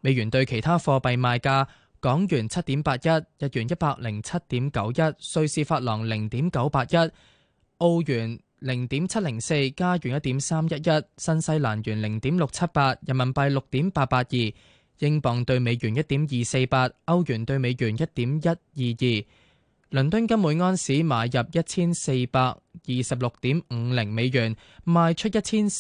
美元對其他貨幣賣價：港元7.81，日元107.91，瑞士法郎0.981，澳元0.704，加元1.311，新西蘭元0.678，人民幣6.882，英鎊對美元1.248，歐元對美元1.122。倫敦金每安士買入1426.50美元，賣出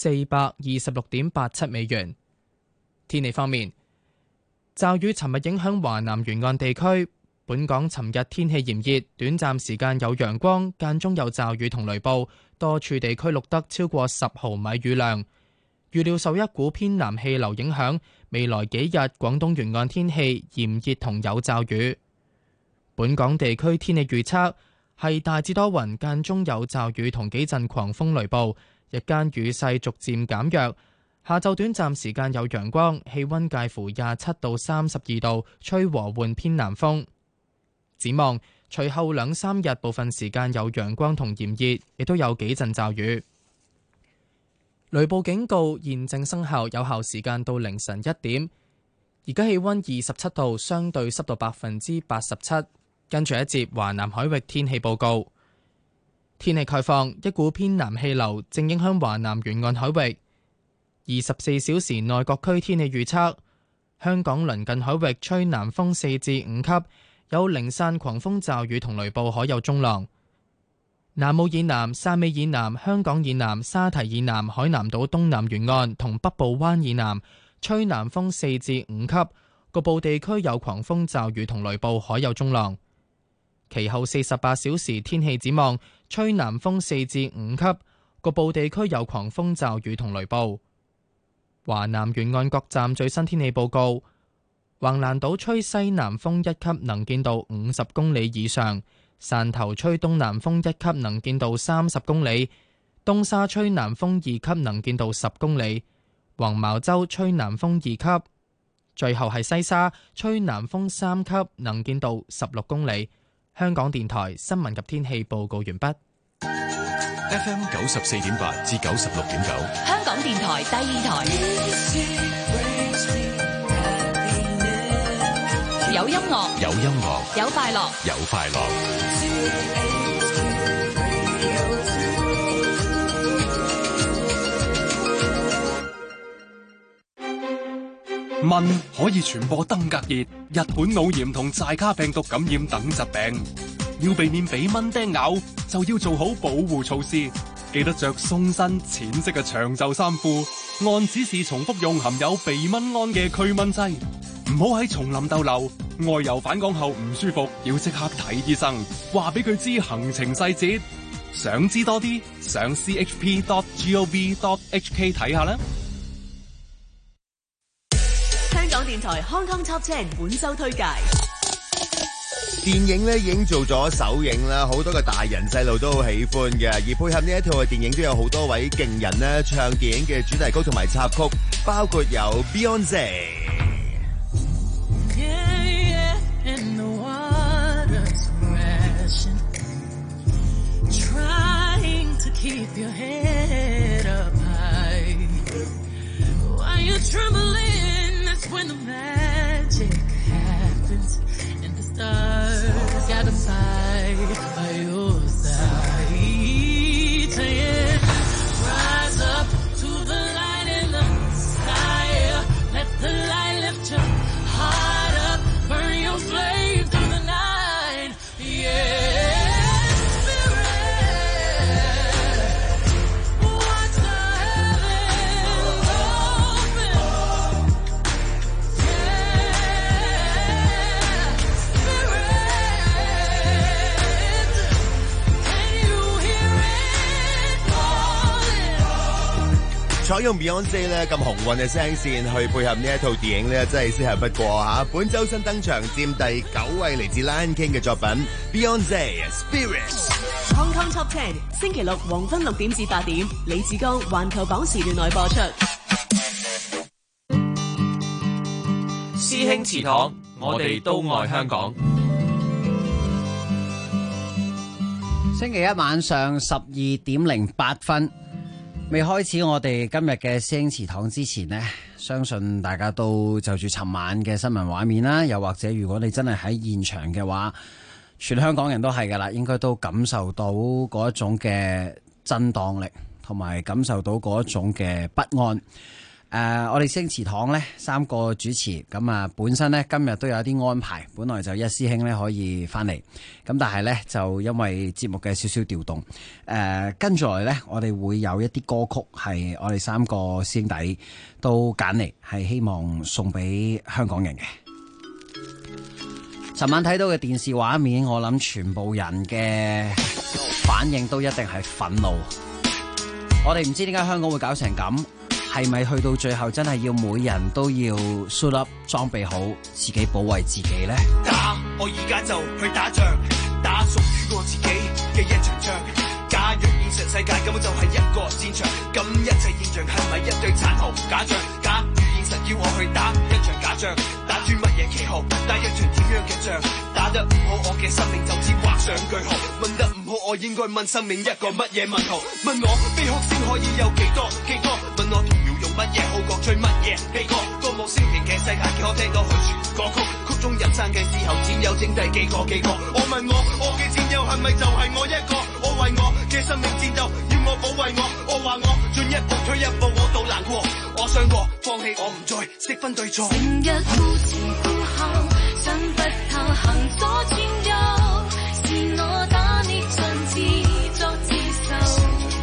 1426.87美元。天氣方面，驟雨尋日影響華南沿岸地區，本港尋日天氣炎熱，短暫時間有陽光，間中有驟雨同雷暴，多處地區錄得超過10毫米雨量。預料受一股偏南氣流影響，未來幾日廣東沿岸天氣炎熱同有驟雨。本港地區天氣預測係大致多雲，間中有驟雨同幾陣狂風雷暴，日間雨勢逐漸減弱。下晝短暫時間有陽光，氣溫介乎27到32度，吹和緩偏南風。展望隨後2-3日部分時間有陽光同炎熱，亦都有幾陣驟雨。雷暴警告現正生效，有效時間到凌晨1點。而家氣溫27度，相對濕度87%。跟住一節華南海域天氣報告。天氣概況，一股偏南氣流正影響華南沿岸海域。24小時內各區天氣預測：香港鄰近海域吹南風4至5級，有零散狂風驟雨同雷暴，海有中浪。南澳以南、汕尾以南、香港以南、沙堤以南、海南島東南沿岸同北部灣以南吹南風4至5級，局部地區有狂風驟雨同雷暴，海有中浪。其後48小時天氣展望，吹南風4至5級，局部地區有狂風驟雨同雷暴。華南沿岸各站最新天氣報告：橫瀾島吹西南風1級，能見度50公里以上；汕頭吹東南風1級，能見度30公里；東沙吹南風2級，能見度10公里；黃茅洲吹南風2級；最後係西沙吹南風3級，能見度16公里。香港電台新聞及天氣報告完畢。 FM 94.8至96.9， 香港電台第二台，有音樂， 有音樂， 有快樂， 有快樂。 蚊可以傳播登革熱、日本腦炎同寨卡病毒感染等疾病，要避免俾蚊叮咬，就要做好保護措施。記得着鬆身淺色嘅長袖衫褲，按指示重複用含有避蚊胺嘅驅蚊劑。唔好喺叢林逗留，外遊返港後唔舒服，要即刻睇醫生，話俾佢知行程細節。想知多啲，上 chp.gov.hk 睇下啦。 香港電台 Hong Kong Top 10本周推介。 電影咧已經做咗首映啦，好多嘅大人細路都好喜歡嘅，而配合呢一套嘅電影都有好多位勁人咧唱電影嘅主題曲同埋插曲，包括有 Beyonce。When the magic happens and the stars gotta fight by your side, yeah. Rise up to the light in the sky, let the light lift your heart up, burn your flame through the night, yeah. Spirit， 採用 Beyonce 咧咁雄渾嘅聲線去配合呢一套電影咧，真係適合不過吓。本周新登場佔第9位，嚟自 Lion King 嘅作品 Beyonce Spirit。Hong Kong Top 10星期六黃昏6點至8點，李志剛環球榜時段內播出。 師兄祠堂，我哋都愛香港。 星期一晚上12點08分，未開始我哋今日嘅師兄祠堂之前呢， 相信大家都就住尋晚嘅新聞畫面啦，又或者如果你真係喺現場嘅話，全香港人都係噶啦，應該都感受到嗰一種嘅震盪力，同埋感受到嗰一種嘅不安。我哋星祠堂呢3個主持，咁啊本身呢今日都有啲安排，本來就一師兄呢可以翻嚟，咁但係呢就因為節目嘅少少調動，跟住嚟呢我哋會有一啲歌曲係我哋3個師兄弟都揀嚟，係希望送俾香港人嘅。尋晚睇到嘅電視畫面，我諗全部人嘅反應都一定係憤怒。我哋唔知點解香港會搞成咁。係咪去到最後真係要每人都要 suit up 裝備好自己保衛自己呢？ 打我而家就去打仗，打屬於我自己嘅一場仗。假若現實世界根本就係一個戰場，咁一切現象係咪一對殘酷假象？假如現實要我去打一場假仗，打住乜嘢旗號？打一場點樣嘅仗？打得唔好，我嘅生命就此畫上句號。問得唔好，我應該問生命一個乜嘢問號？問我悲哭先可以有幾多？問我童謠用乜嘢好過最乜嘢悲歌？歌舞升平嘅世界，幾可聽到去傳歌曲？曲中人生嘅時候，戰友剩低幾個？我問我嘅戰友係咪就係我一個？我為我嘅生命戰鬥，要我保衛我話我進一步退一步，我都難過，我想過放棄，我唔再識分對錯。 成日顧前顧後，想不透行左轉右，是我打你盡自作自受。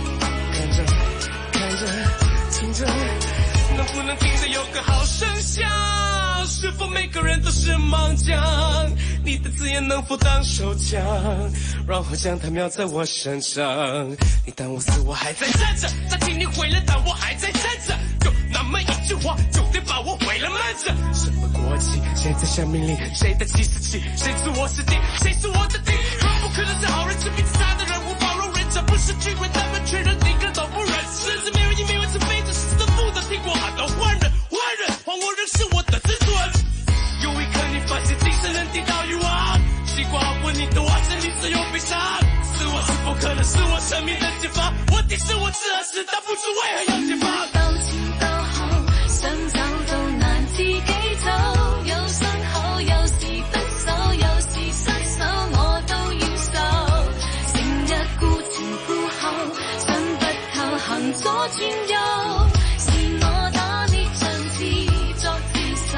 看着聽着，能不能聽着有個好聲響？是否每個人都是盲將？你的字眼能否當手槍，然後將它瞄在我身上？你當我死，我還在站着，再聽你毀了，但我還在站着。就那麼一句話，就得把我毀了慢着。什麼國旗？現在下命令，誰的氣死氣？誰是我師弟？誰是我的敵？若不可能是好人，是彼此差的人，無法容忍。這不是聚會，他們確認一個都不忍。甚至沒有以為是非，這是的負的，聽過喊到壞人，壞人，還我仍是我的自尊。有一刻你發現精神人地大於王，西瓜問你的話，真理只有悲傷。是我是否可能是我生命的解放？問題是我自何時，但不知為何要解放。 到前到後，想走都難自己走，有傷口，有時得手，有時失手，我都要受。成日顧前顧後，想不透行左轉右，是我打你盡自作自受。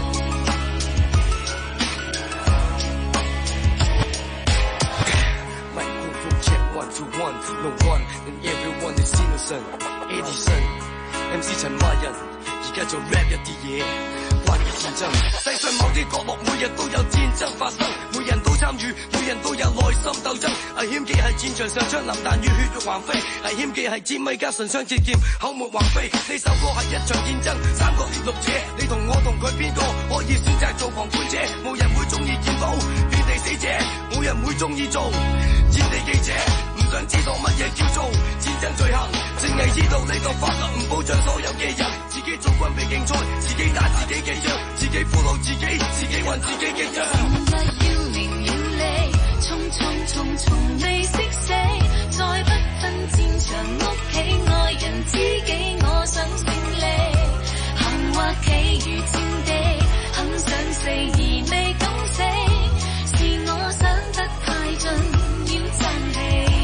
One, no one, and everyone is innocent. Edison，MC 陳華人，而家做 rap 一啲嘢，關於戰爭。世上某啲角落，每日都有戰爭發生，每人都參與，每人都有內心鬥爭。危險嘅係戰場上槍林彈雨，血肉橫飛；危險嘅係戰米加唇槍舌劍，口沫橫飛。呢首歌係一場戰爭，三個記錄者，你同我同佢邊個可以選擇做旁觀者？冇人會中意見到遍地死者，冇人會中意做戰地記者。想知道乜嘢叫做戰爭罪行，淨係知道呢個法律唔保障所有嘅人，自己做軍備競賽，自己打自己嘅仗，自己俘虜自己，自己還自己嘅仗。 成日要名要利，匆未識死，再不分戰場屋企愛人知己，我想勝利，行或企如戰地，很想死而未敢死，是我想得太盡，要爭氣。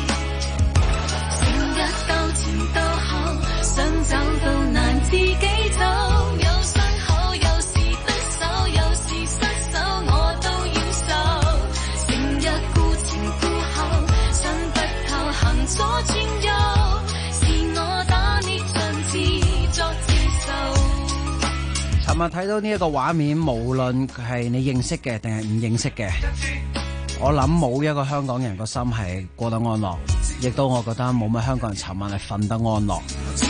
到前到後，想走到難自己走，有傷口，有時得手，有時失手，我都要受。成日顧前顧後，想不透行左轉右，是我打你盡自作自受。 尋日睇到呢一個畫面，無論係你認識嘅定係唔認識嘅，我諗冇一個香港人個心係過得安樂，亦都我覺得冇乜香港人尋晚係瞓得安樂。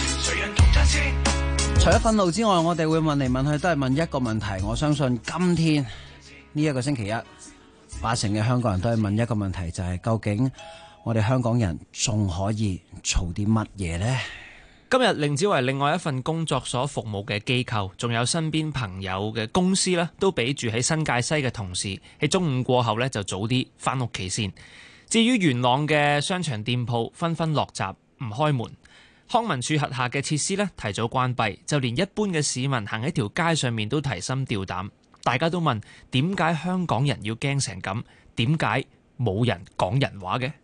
除咗憤怒之外，我哋會問嚟問去都係問一個問題。我相信今天呢一個星期一，80%嘅香港人都係問一個問題，就係究竟我哋香港人仲可以做啲乜嘢呢？ 今日令子為另外一份工作所服務嘅機構，仲有身邊朋友嘅公司呢，都俾住喺新界西嘅同事喺中午過後呢就早啲返屋企先。至於元朗嘅商場店鋪紛紛落閘唔開門， 康文署轄下嘅設施呢提早關閉，就連一般嘅市民行喺條街上面都提心吊膽。大家都問點解香港人要驚成咁？點解冇人講人話嘅？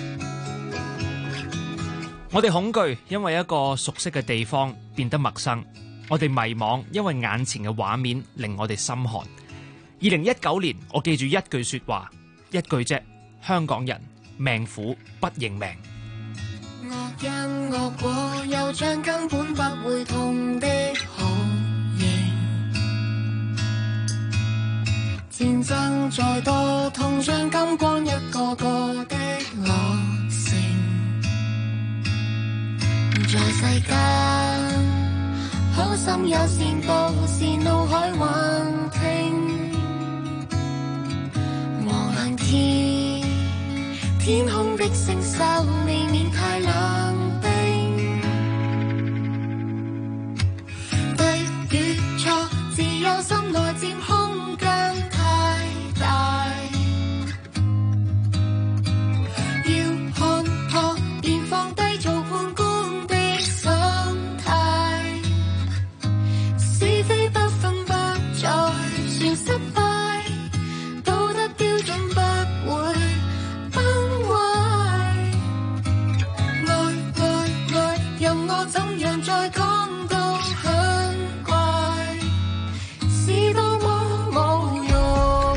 我哋恐懼，因為一個熟悉嘅地方變得陌生；我哋迷惘，因為眼前嘅畫面令我哋心寒。2019年，我記住一句說話，一句啫：香港人命苦不認命。 惡因惡果，又將根本不會痛的好刑。戰爭再多，痛將金光一個個的落成。在世間，好心有善報，是怒海橫聽。無論天空的星宿未免太冷冰，對與錯只有心內佔空間太大，要看破便放低做判官的心態，是非不分不再算失敗，道德標準不會崩壞，愛任我怎樣再講都很怪，是多麼冇用，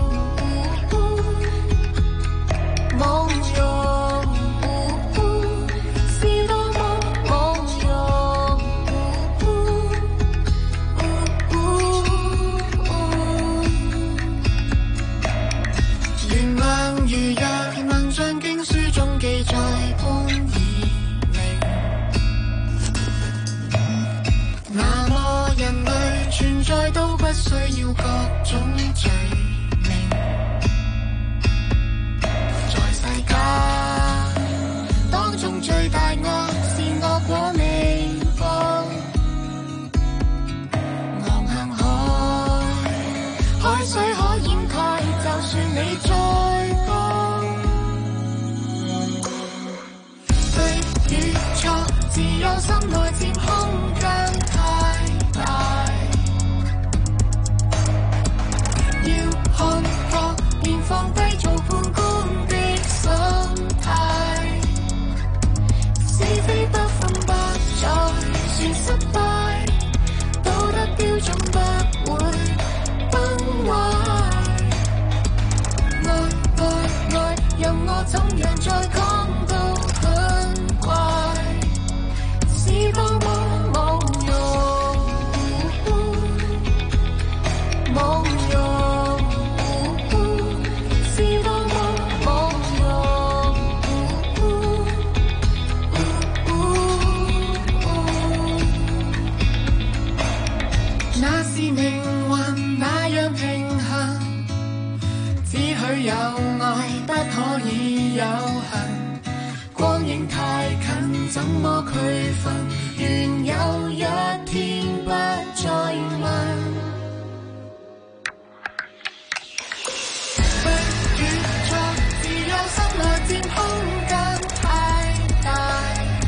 冇用，是多麼冇用，原諒如日文章經書中記載般易明，那麼人類存在都不需要各種罪名，在世間當中最大惡是惡果未報，昂向海水可掩蓋，就算你再高，對與錯只有心內佔空間太大，要看破便放低做判官的心態，是非不分不再算失敗，道德標準不會崩壞，愛任我怎樣再講都很怪，是多麼冇用，冇用，是多麼冇用，那是命運那樣平衡，只許有愛不可以有恨，光影太近怎麼區分，願有一天不再問，對與錯只有心內佔空間太大，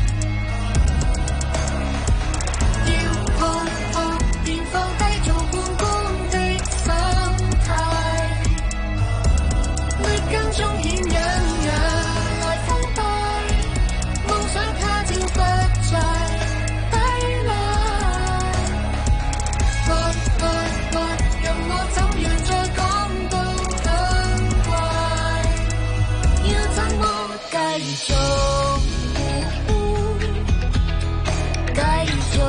要看破便放低做判官的心態，劣根中顯隱也來腐敗，夢想他朝不再抵賴，愛任我怎樣再講都很怪，要怎麼繼續，繼續，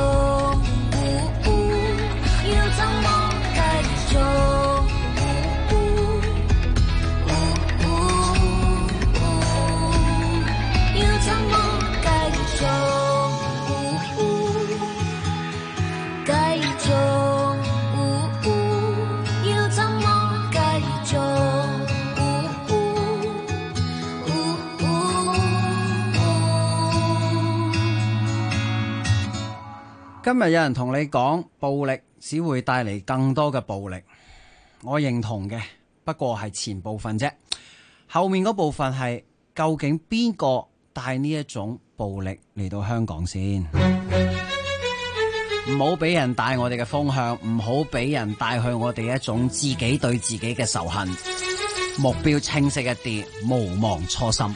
要怎麼繼續，要怎麼繼續，繼續，要怎麼繼續， 今日有人同你講暴力只會帶嚟更多嘅暴力，我認同嘅，不過係前部分啫。後面嗰部分係究竟邊個帶呢一種暴力嚟到香港先？唔好俾人帶我哋嘅風向，唔好俾人帶去我哋一種自己對自己嘅仇恨。目標清晰一啲，無忘初心。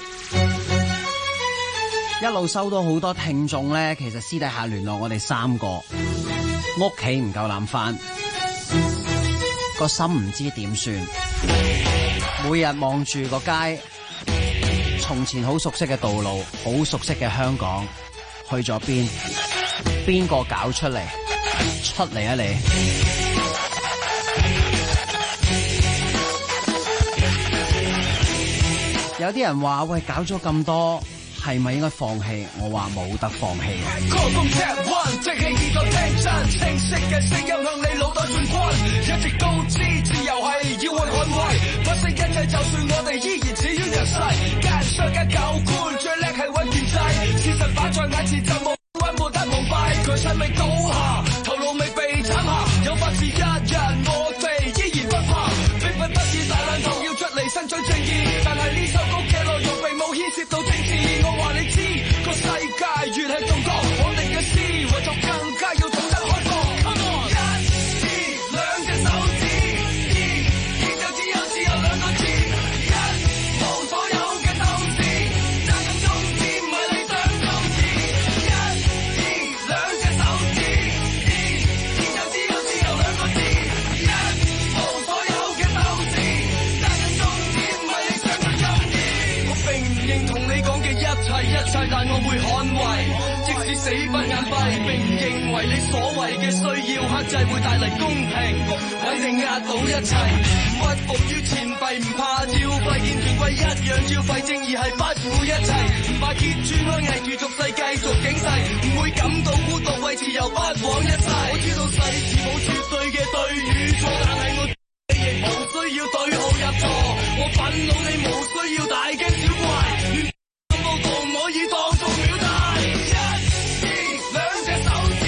一路收到好多聽眾呢，其實私底下聯絡我哋3個，屋企唔夠膽返，個心唔知點算。每日望住個街，從前好熟悉嘅道路，好熟悉嘅香港，去咗邊？邊個搞出嚟？出嚟啊你！有啲人話喂，搞咗咁多，係咪應該放棄？我話冇得放棄。 即係耳朵聽真，清晰嘅聲音向你腦袋進軍，一直都知自由係要去捍衛，不惜一切就算我哋依然始於弱勢，奸商奸狗官最叻係揾建制，事實擺在眼前就冇溫冇得蒙蔽，佢勢未倒下，頭腦未被斬下，有法治一人我哋依然不怕，迫不得已大爛頭要出嚟伸張正義，但係呢首歌嘅內容並冇牽涉到政治，我話你知個世界越係動盪，我哋嘅思維就更加要懂得開放。Come on， 1、2、兩隻手指，2、就只有兩個字，1無所有嘅鬥志，揸緊宗旨唔係理想宗旨，1、2、兩隻手指，2就只有兩個字，1無所有嘅鬥志，揸緊宗旨唔係理想嘅宗旨。我並唔認同你講嘅一切，但我會捍衛。即使死不眼閉，並唔認為你所謂嘅需要克制會帶嚟公平，肯定壓倒一切。唔屈服於錢幣，唔怕照肺，見權貴一樣照肺，正義係不顧一切，唔怕揭穿開偽住俗世繼續警世，唔會感到孤獨，為自由不枉一世。我知道世事冇絕對嘅對與錯，但係我亦無需要對號入座。我憤怒你無需要大驚小怪，報道唔可以當做表態。1、2、兩隻手指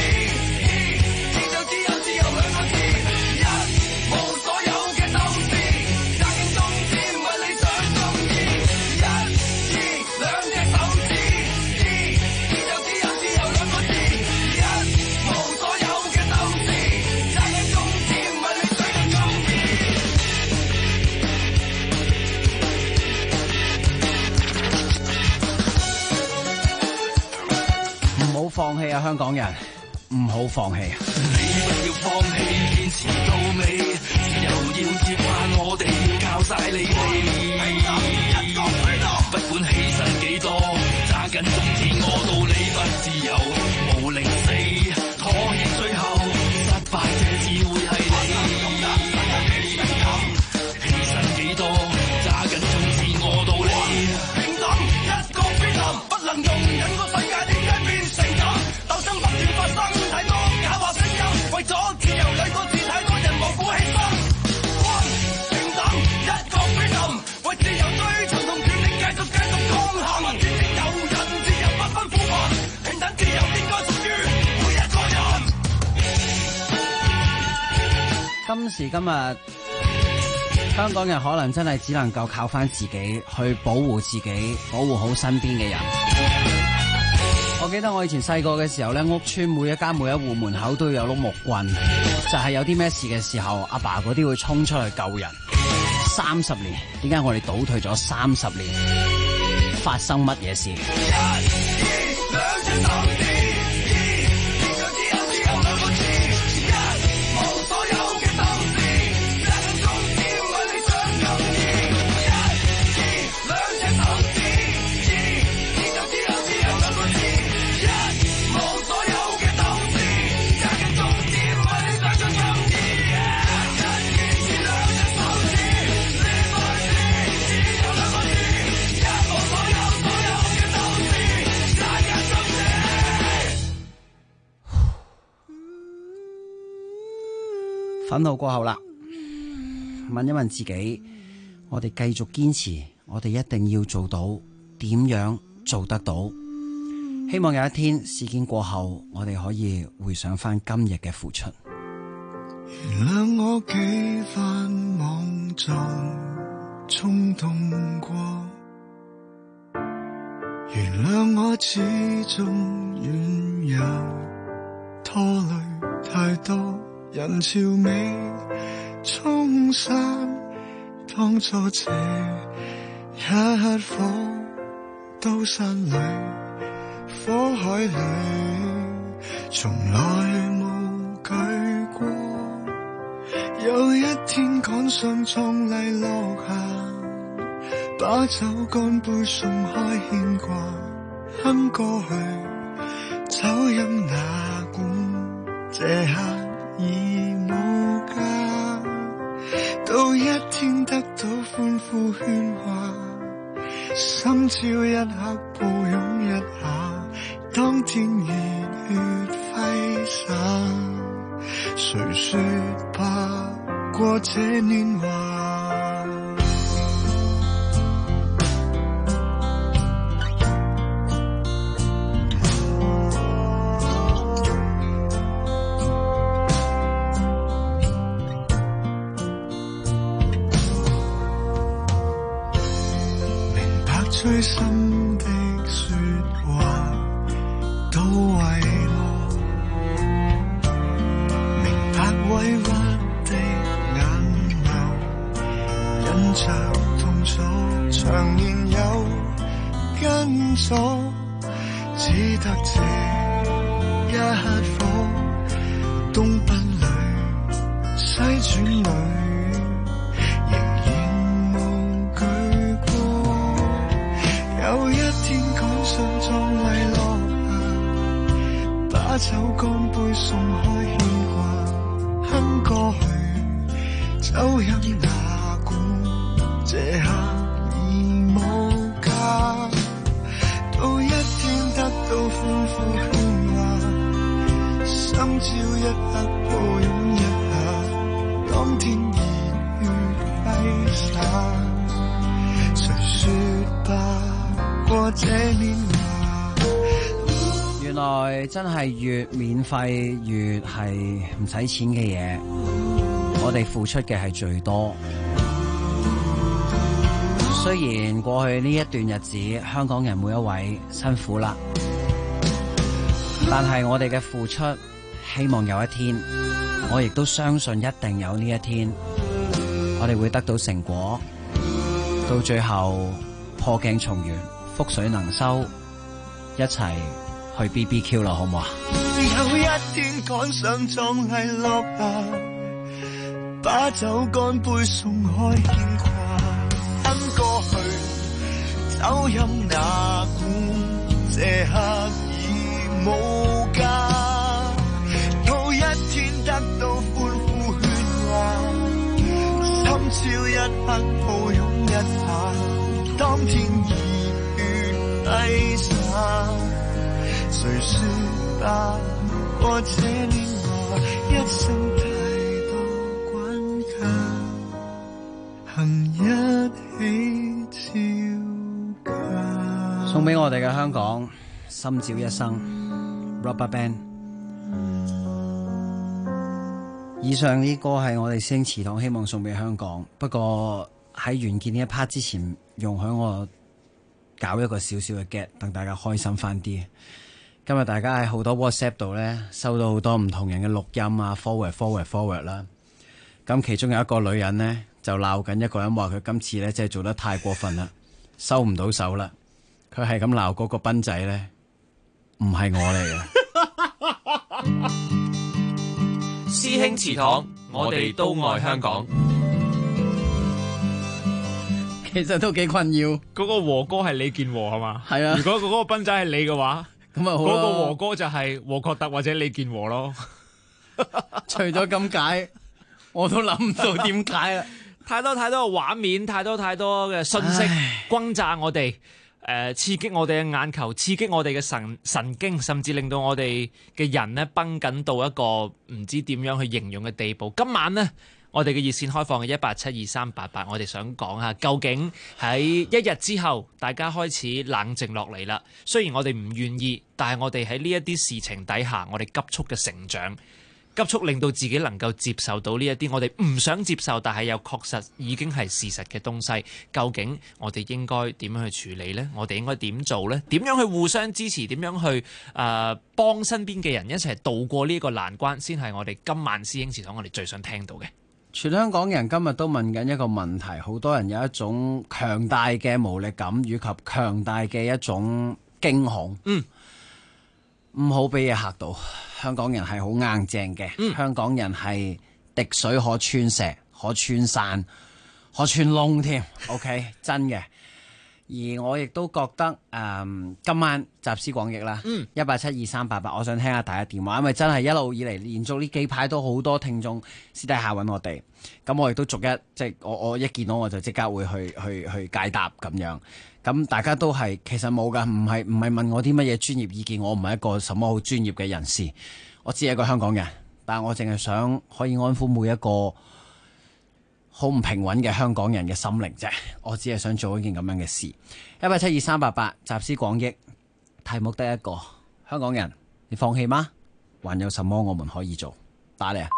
，2就只有兩個字，1無所有嘅鬥志，揸緊宗旨唔係理想宗義。1、2、兩隻手指，2就只有兩個字，1無所有嘅鬥志，揸緊宗旨唔係理想嘅宗義。 唔好放棄啊，香港人，唔好放棄。 你不要放棄，堅持到尾，自由要接返我哋，要靠晒你哋。不管犧牲幾多，揸緊宗旨，我道理不自由，無寧死，妥協最後，失敗者只會係你。犧牲幾多，揸緊宗旨，我道理平等，一個飛臨，不能容忍個世界點解變成咁？鬥爭不斷發生，太多假話聲音，為咗自由兩個字，太多人無辜犧牲。平等，一個飛臨，為自由追尋同權力繼續抗衡。天天有人自由不分富貧，平等自由應該屬於每一個人。 今時今日，香港人可能真係只能夠靠翻自己去保護自己，保護好身邊嘅人。我記得我以前細個嘅時候咧，屋村每一家每一戶門口都有碌木棍，就係有啲咩事嘅時候，阿爸嗰啲會衝出去救人。30年，點解我哋倒退咗30年？發生乜嘢事？憤怒過後啦，問一問自己，我哋繼續堅持，我哋一定要做到，點樣做得到？希望有一天事件過後，我哋可以回想翻今日嘅付出。 原諒我幾番莽撞衝動過， 原諒我始終軟弱，拖累太多人潮未沖散，當初這一顆刀山裏火海裏，從來無懼過。有一天趕上壯麗落霞，把酒乾杯送開牽掛，哼過去酒飲哪管這刻已無價。到一天得到歡呼喧嘩，心照一刻抱擁一下，當天熱血揮灑，誰說怕過這年華。明白最深的說話都為我，明白委屈的眼眸，印着痛楚，長年有跟咗，只得這一顆東奔裏西轉裏，仍然無懼過。有一天趕上壯麗落霞，把酒乾杯送開牽掛，哼過去酒飲哪管這刻已無價。到一天得到歡呼喧嘩，心照一刻抱擁一下，當天熱血揮灑，誰說吧過這年華。 原來真係越免費越係唔使錢嘅嘢，我哋付出嘅係最多。雖然過去呢一段日子，香港人每一位辛苦啦，但係我哋嘅付出，希望有一天，我亦都相信一定有呢一天，我哋會得到成果，到最後破鏡重圓，覆水能收，一齊去 BBQ 啦，好唔好啊？ 有一天趕上壯麗落霞，把酒乾杯送開牽掛，哼過去酒飲哪管這刻已無價。到一天得到歡呼喧嘩，心照一刻抱擁一下，當天熱血揮灑，誰說吧過這年華，一生太多關卡，行一起照駕。 送俾我哋嘅香港，心照一生 Rubberband。以上呢歌係我哋星祠堂希望送俾香港，不過喺完結呢一 part 之前，容許我搞一個少少嘅 get， 等大家開心翻啲。今日大家喺好多 WhatsApp 度咧收到好多唔同人嘅錄音啊 forward 啦。咁其中有一個女人咧就鬧緊一個人，話佢今次咧真係做得太過分啦，收唔到手啦。佢係咁鬧嗰個賓仔咧，唔係我嚟嘅。 師兄祠堂，我哋都愛香港。 其實都幾困擾。 嗰個和歌係李健和係嘛？ 係啊。 如果嗰個賓仔係你嘅話， 咁啊好嗰個和歌就係和確特或者李健和咯。 除咗咁解，我都諗唔到點解啦。 太多嘅畫面，太多嘅信息轟炸我哋，刺激我哋嘅眼球，刺激我哋嘅神經，甚至令到我哋嘅人咧繃緊到一個唔知點樣去形容嘅地步。今晚呢，我哋嘅熱線開放嘅1872388，我哋想講下究竟喺一日之後，大家開始冷靜落嚟啦。雖然我哋唔願意，但係我哋喺呢一啲事情底下，我哋急速嘅成長。 急速令到自己能夠接受到呢一啲我哋唔想接受，但係又確實已經係事實嘅東西。究竟我哋應該點樣去處理呢？我哋應該點做呢？點樣去互相支持？點樣去幫身邊嘅人一齊渡過呢個難關？先係我哋今晚師兄祠堂我哋最想聽到嘅。 全香港人今日都問緊一個問題，好多人有一種強大嘅無力感，以及強大嘅一種驚恐。唔好俾嘢嚇到。香港人係好硬淨嘅，香港人係滴水可穿石，可穿山，可穿窿添。OK， 真嘅。而我亦都覺得今晚集思廣益啦，1872388，我想聽下大家電話，因為真係一路以嚟連續呢幾排都好多聽眾私底下揾我哋，咁我亦都逐一即係我一見到我就即刻會去解答咁樣。咁大家都係其實冇㗎，唔係問我啲乜嘢專業意見，我唔係一個什麼好專業嘅人士，我只係一個香港人，但係我淨係想可以安撫每一個好唔平穩嘅香港人嘅心靈啫，我只係想做一件咁樣嘅事。1872388集思廣益，題目得一個，香港人，你放棄嗎？還有什麼我們可以做？打嚟啊！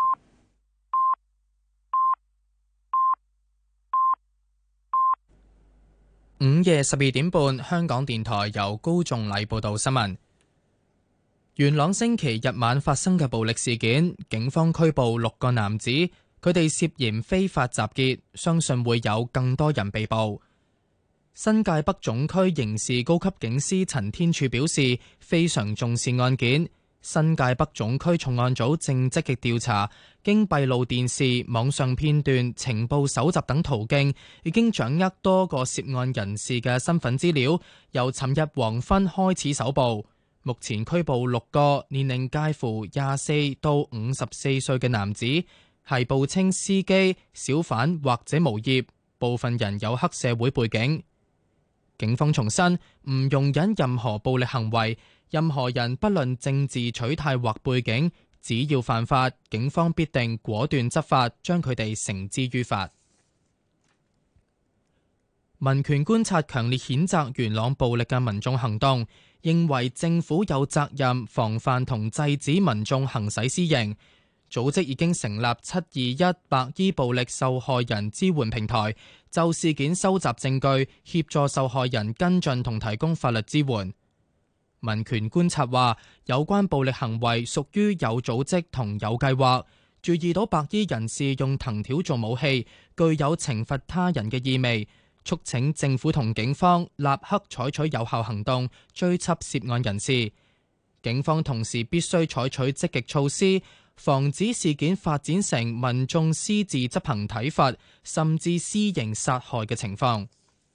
午夜12點半，香港電台由高仲禮報道新聞。元朗星期日晚發生嘅暴力事件，警方拘捕6個男子。佢哋涉嫌非法集結，相信會有更多人被捕。新界北總區刑事高級警司陳天柱表示，非常重視案件。新界北總區重案組正積極調查，經閉路電視、網上片段、情報搜集等途徑，已經掌握多個涉案人士嘅身份資料。由尋日黃昏開始搜捕，目前拘捕6個年齡介乎24到54歲嘅男子。係報稱司機、小販或者無業，部分人有黑社會背景。警方重申唔容忍任何暴力行為，任何人不論政治取態或背景，只要犯法，警方必定果斷執法，將佢哋繩之於法。民權觀察強烈譴責元朗暴力嘅民眾行動，認為政府有責任防範同制止民眾行使私刑。組織已經成立721白衣暴力受害人支援平台，就事件收集證據，協助受害人跟進同提供法律支援。民權觀察話，有關暴力行為屬於有組織同有計劃，注意到白衣人士用藤條做武器，具有懲罰他人嘅意味，促請政府同警方立刻採取有效行動，追緝涉案人士。警方同時必須採取積極措施，防止事件發展成民眾私自執行體罰，甚至私刑殺害嘅情況。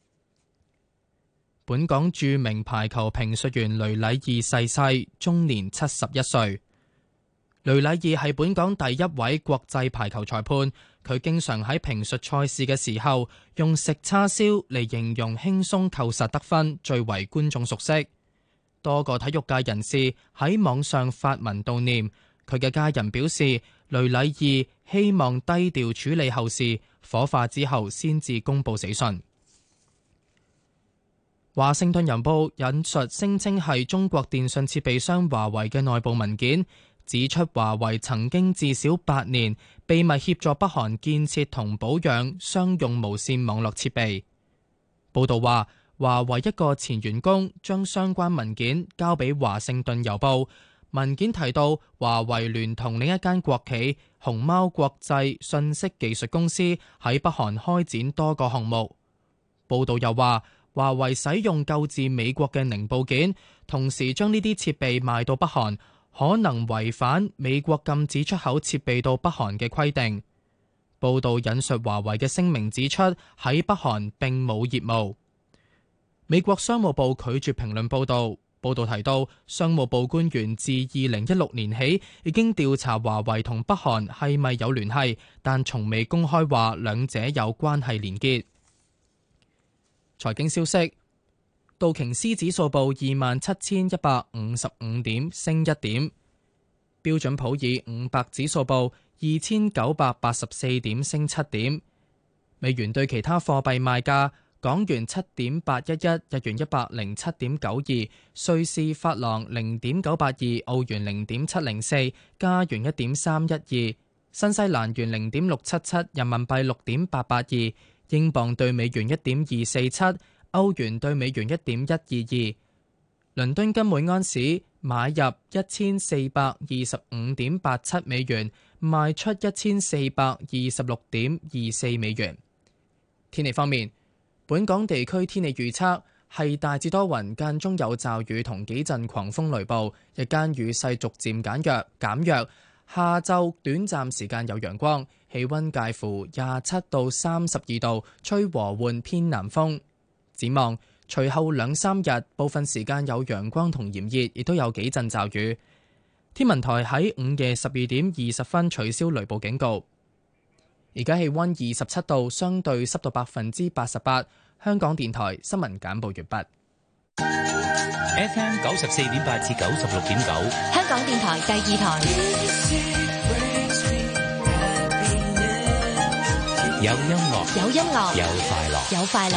本港著名排球評述員雷禮義逝世，終年71歲。雷禮義係本港第一位國際排球裁判，佢經常喺評述賽事嘅時候用食叉燒嚟形容輕鬆扣殺得分，最為觀眾熟悉。多個體育界人士喺網上發文悼念。佢嘅家人表示，雷禮義希望低調處理後事，火化之後先至公佈死訊。華盛頓郵報引述聲稱係中國電信設備商華為嘅內部文件，指出華為曾經至少8年秘密協助北韓建設同保養商用無線網絡設備。報道話，華為一個前員工將相關文件交俾華盛頓郵報。文件提到，華為聯同另一間國企熊貓國際信息技術公司喺北韓開展多個項目。報道又話，華為使用購自美國嘅零部件，同時將呢啲設備賣到北韓，可能違反美國禁止出口設備到北韓嘅規定。報道引述華為嘅聲明指出，喺北韓並冇業務。美國商務部拒絕評論報道。報道提到，商務部官員自2016年起已經調查華為同北韓係咪有聯繫，但從未公開話兩者有關係連結。財經消息，道瓊斯指數報27,155點，升1點；標準普爾500指數報2,984點，升7點。美元對其他貨幣賣價。 港元7.811，日元107.92，瑞士法郎0.982，澳元0.704，加元1.312，新西蘭元0.677，人民幣6.882，英鎊對美元1.247，歐元對美元1.122。倫敦金每安士買入1425.87美元，賣出1426.24美元。天氣方面，本港地區天氣預測係大致多雲，間中有驟雨同幾陣狂風雷暴，日間雨勢逐漸減弱。下晝短暫時間有陽光，氣溫介乎27到32度，吹和緩偏南風。展望隨後2-3日，部分時間有陽光同炎熱，亦都有幾陣驟雨。天文台喺午夜12點20分取消雷暴警告。而家氣溫27度，相對濕度88%。香港電台新聞簡報完畢。 FM 94.8至96.9， 香港電台第2台。 有音樂， 有音樂， 有快樂， 有快樂。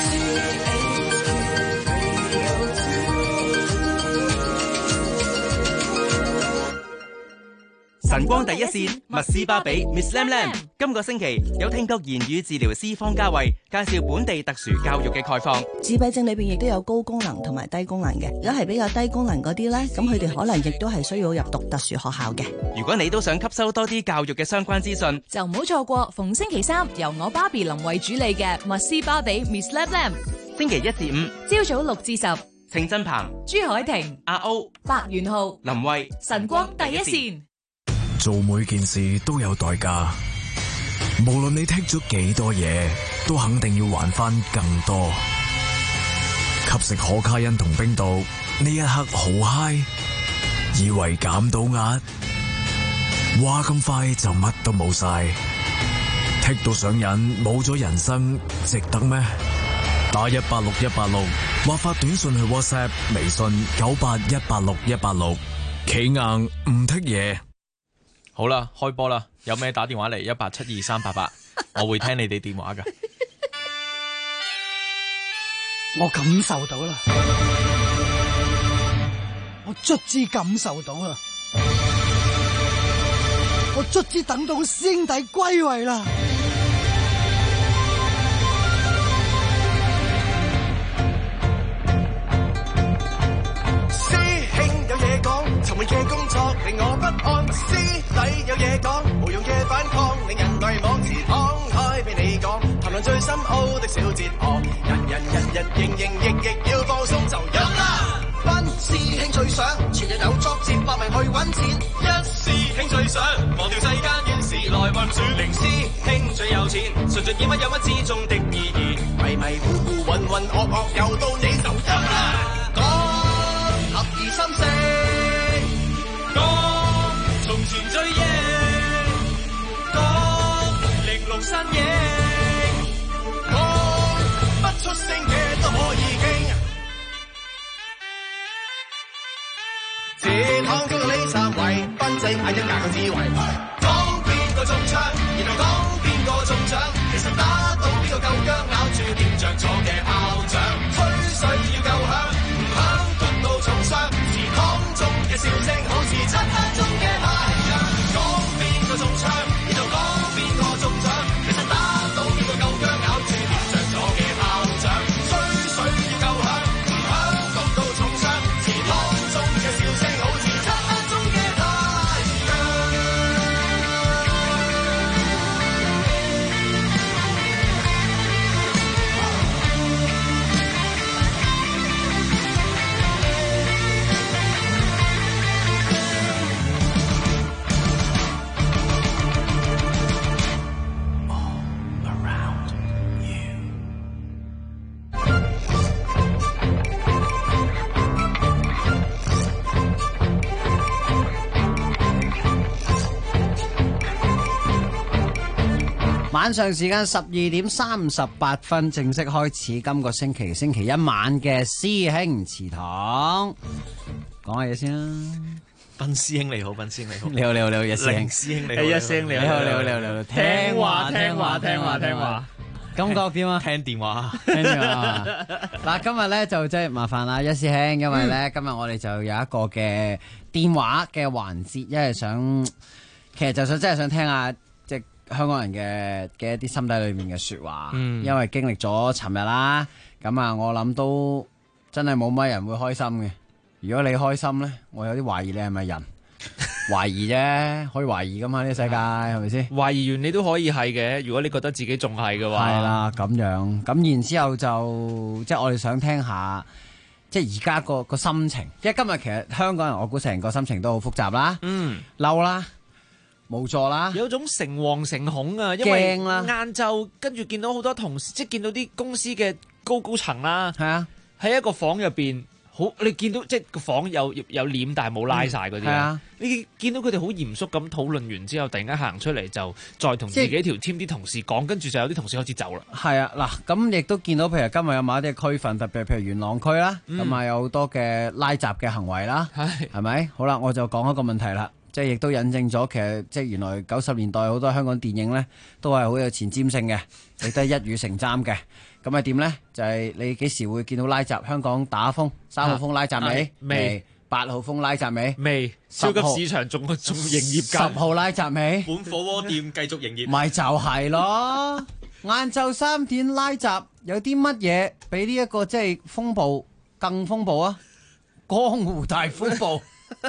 晨光第一線，麥斯巴比 Miss Lam Lam。今個星期有聽覺言語治療師方嘉慧介紹本地特殊教育嘅概況。 自閉症裏邊亦都有高功能同埋低功能嘅，如果係比較低功能嗰啲呢，咁佢哋可能亦都係需要入讀特殊學校嘅。 如果你都想吸收多啲教育嘅相關資訊， 就唔好錯過逢星期三由我芭比林慧主理嘅麥斯巴比 Miss Lam Lam。 星期1至5 朝早6至10， 程振鵬、 朱凱婷、 阿歐、 白元浩、 林慧， 晨光第一線。 做每件事都有代價，無論你剔咗幾多嘢，都肯定要還翻更多。吸食可卡因同冰毒，呢一刻好嗨，以為減到壓，話咁快就乜都冇晒，剔到上癮，冇咗人生，值得咩？打186186，或發短信去 WhatsApp、微信98186-186，企硬唔剔嘢。 好啦，開波啦！有咩打電話嚟1872388，我會聽你哋電話噶。 我感受到啦，我卒之感受到啦，我卒之等到師兄弟歸位啦。 沉悶嘅工作令我不安，師弟有嘢講，無用嘅反抗令人迷惘，自敞開俾你講，談論最深奧的小哲學，人營役要放鬆就有啦。班師兄最想全日有作戰，搏命去揾錢，一師兄最想忘掉世間怨事來運轉，零師兄最有錢，純盡演乜有乜之中的意義，迷糊渾噩又到你就有啦。講合二三四。從前最贏，講玲瓏身影，講不出聲嘅都可以傾。自躺中嘅李三位，賓仔嗌一架個智慧，講邊個中槍，然後講邊個中獎，其實打到邊個夠薑，咬住掂着咗嘅炮仗，吹水要夠響，唔響焗到重傷，自躺中嘅笑聲好似漆黑中嘅太陽，講邊個中槍，然後講邊個中獎，其實打到邊個夠薑，咬住掂着咗嘅炮仗，吹水要夠響，唔響焗到重傷，自躺中嘅笑聲好似漆黑中嘅太陽。 晚上時間12點38分正式開始今個星期星期一晚嘅師兄祠堂，講下嘢先啦。 賓師兄你好，賓師兄你好， 你好，一師兄， 師兄你好， 一師兄你好，你好，聽話。 感覺點啊？ 聽電話， 聽電話。嗱，今日咧就真係麻煩啦，一師兄，因為咧今日我哋就有一個嘅電話嘅環節，因為其實就真係想聽下即係香港人嘅一啲心底裏面嘅說話。因為經歷咗尋日啦，咁啊，我諗都真係冇乜人會開心嘅。如果你開心咧，我有啲懷疑你係咪人？懷疑啫，可以懷疑噶嘛？呢個世界係咪先？ 懷疑完你都可以係嘅，如果你覺得自己仲係嘅話。 係啦，咁樣咁然之後就即係我哋想聽下，即係而家個心情。因為今日其實香港人，我估成個心情都好複雜啦，嬲啦，無助啦， 有種誠惶誠恐啊，因為驚啦， 晏晝跟住見到好多同事，即係見到啲公司嘅高層啦，係啊，喺一個房入邊。好，你見到即係個房有簾，但係冇拉晒嗰啲啊！你見到佢哋好嚴肅咁討論完之後，突然間行出嚟就再同自己條 team 啲同事講，跟住就有啲同事開始走啦。 係啊，嗱，咁亦都見到，譬如今日有某一啲區份，特別譬如元朗區啦，咁啊有好多嘅拉閘嘅行為啦，係咪？好啦，我就講一個問題啦，即係亦都引證咗，其實即係原來90年代好多香港電影咧，都係好有前瞻性嘅，亦都係一語成讖嘅。咁係點咧？就係你幾時會見到拉閘？香港打風，3號風拉閘未？未。8號風拉閘未？ 未。超級市場仲營業緊。 10號拉閘未？ 本火鍋店繼續營業。 咪就係咯，晏晝3點拉閘，有啲乜嘢比呢一個即係風暴更風暴啊？江湖大風暴，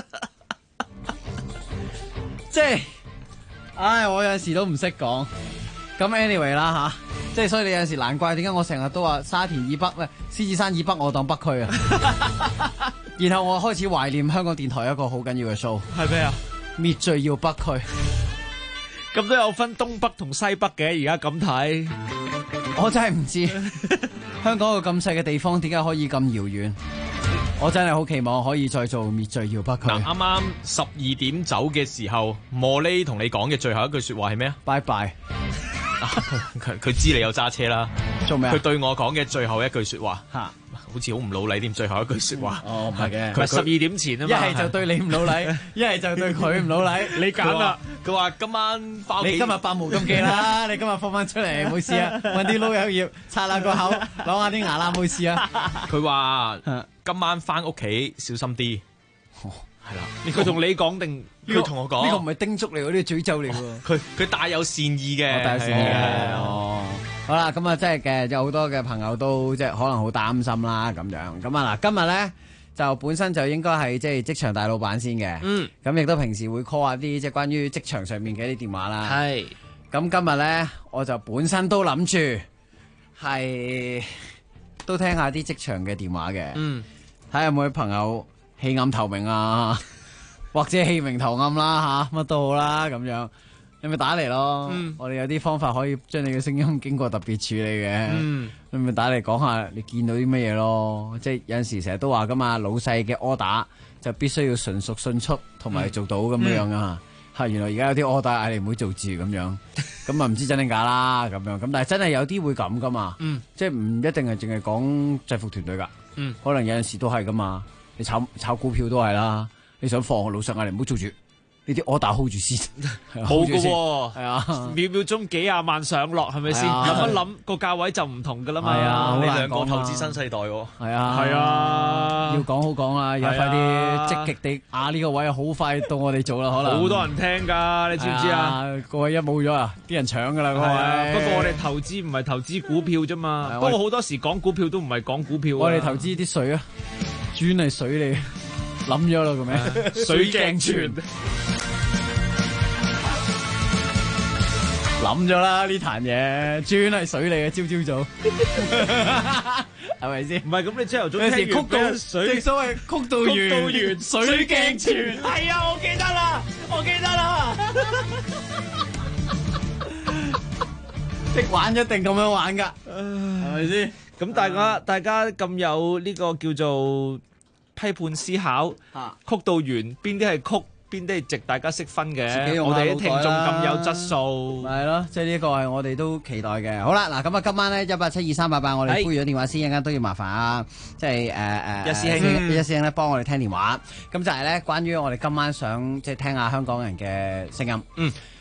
即係，我有陣時都唔識講。咁 anyway 啦吓。即係所以你有陣時難怪點解我成日都話沙田以北獅子山以北我當北區啊。然後我開始懷念香港電台一個好緊要嘅 show 係咩啊？ 滅罪要北區。 咁都有分東北同西北嘅，而家咁睇， 我真係唔知香港個咁細嘅地方點解可以咁遙遠。我真係好期望可以再做滅罪要北區。 啱啱12點走嘅時候，莫莉同你講嘅最後一句說話係咩啊？ 拜拜。 佢知你有揸車啦， 做咩？ 佢對我講嘅最後一句說話，好似好唔老禮添。最後一句說話， 唔係嘅， 佢12點前啊嘛， 一係就對你唔老禮，一係就對佢唔老禮， 你揀啦。 佢話今晚翻屋企， 你今日百無禁忌啦，你今日放翻出嚟冇事啊，搵啲老友葉擦下個口，攞下啲牙啦冇事啊。 佢話今晚翻屋企小心啲。係啦， 佢同你講定佢同我講？ 呢個唔係叮囑嚟，呢個詛咒嚟喎。 佢帶有善意嘅， 帶有善意嘅。哦，好啦，咁啊，即係嘅有好多嘅朋友都即係可能好擔心啦，咁樣。咁啊嗱，今日咧就本身就應該係即係職場大老闆先嘅。咁亦都平時會 call 下啲即係關於職場上面嘅一啲電話啦。 係。 咁今日咧，我就本身都諗住係都聽下啲職場嘅電話嘅。睇下有冇啲朋友棄暗投明啊，或者棄明投暗啦吓，乜都好啦咁樣，你咪打嚟咯。我哋有啲方法可以將你嘅聲音經過特別處理嘅。你咪打嚟講下你見到啲乜嘢咯。即係有陣時成日都話噶嘛，老細嘅 order 就必須要純熟迅速同埋做到咁樣樣啊。係原來而家有啲 order 嗌你唔好做字咁樣，咁啊唔知真定假啦咁樣。咁但係真係有啲會咁噶嘛。即係唔一定係淨係講制服團隊噶。可能有陣時都係噶嘛。你炒股票都係啦，你想放老細嗌你唔好做住，呢啲 order hold 住先， 冇噶喎， 係啊， 秒秒鐘幾廿萬上落係咪先？諗一諗個價位就唔同噶啦嘛。 係啊， 你兩個投資新世代喎。 係啊， 係啊， 要講好講啊，而家快啲積極地呢個位好快到我哋做啦，可能好多人聽㗎，你知唔知啊？ 個位一冇咗啊，啲人搶㗎啦，個位。 不過我哋投資唔係投資股票啫嘛，不過好多時講股票都唔係講股票。 我哋投資啲水啊。專係水你諗咗咯，個名水鏡泉諗咗啦，呢壇嘢專係水嚟嘅，朝早係咪先？ 唔係咁，你朝頭早有時曲到水， 正所謂曲到圓，水鏡泉。 係啊，我記得啦， 識玩一定咁樣玩噶，係咪先？ 咁大家咁有呢個叫做批判思考，曲到圓，邊啲係曲，邊啲係直，大家識分嘅。我哋啲聽眾咁有質素， 係咯，即係呢個係我哋都期待嘅。好啦，嗱咁啊，今晚咧1872388，我哋呼籲咗電話先，一陣間都要麻煩啊，即係一師兄咧幫我哋聽電話。咁就係咧關於我哋今晚想即係聽下香港人嘅聲音。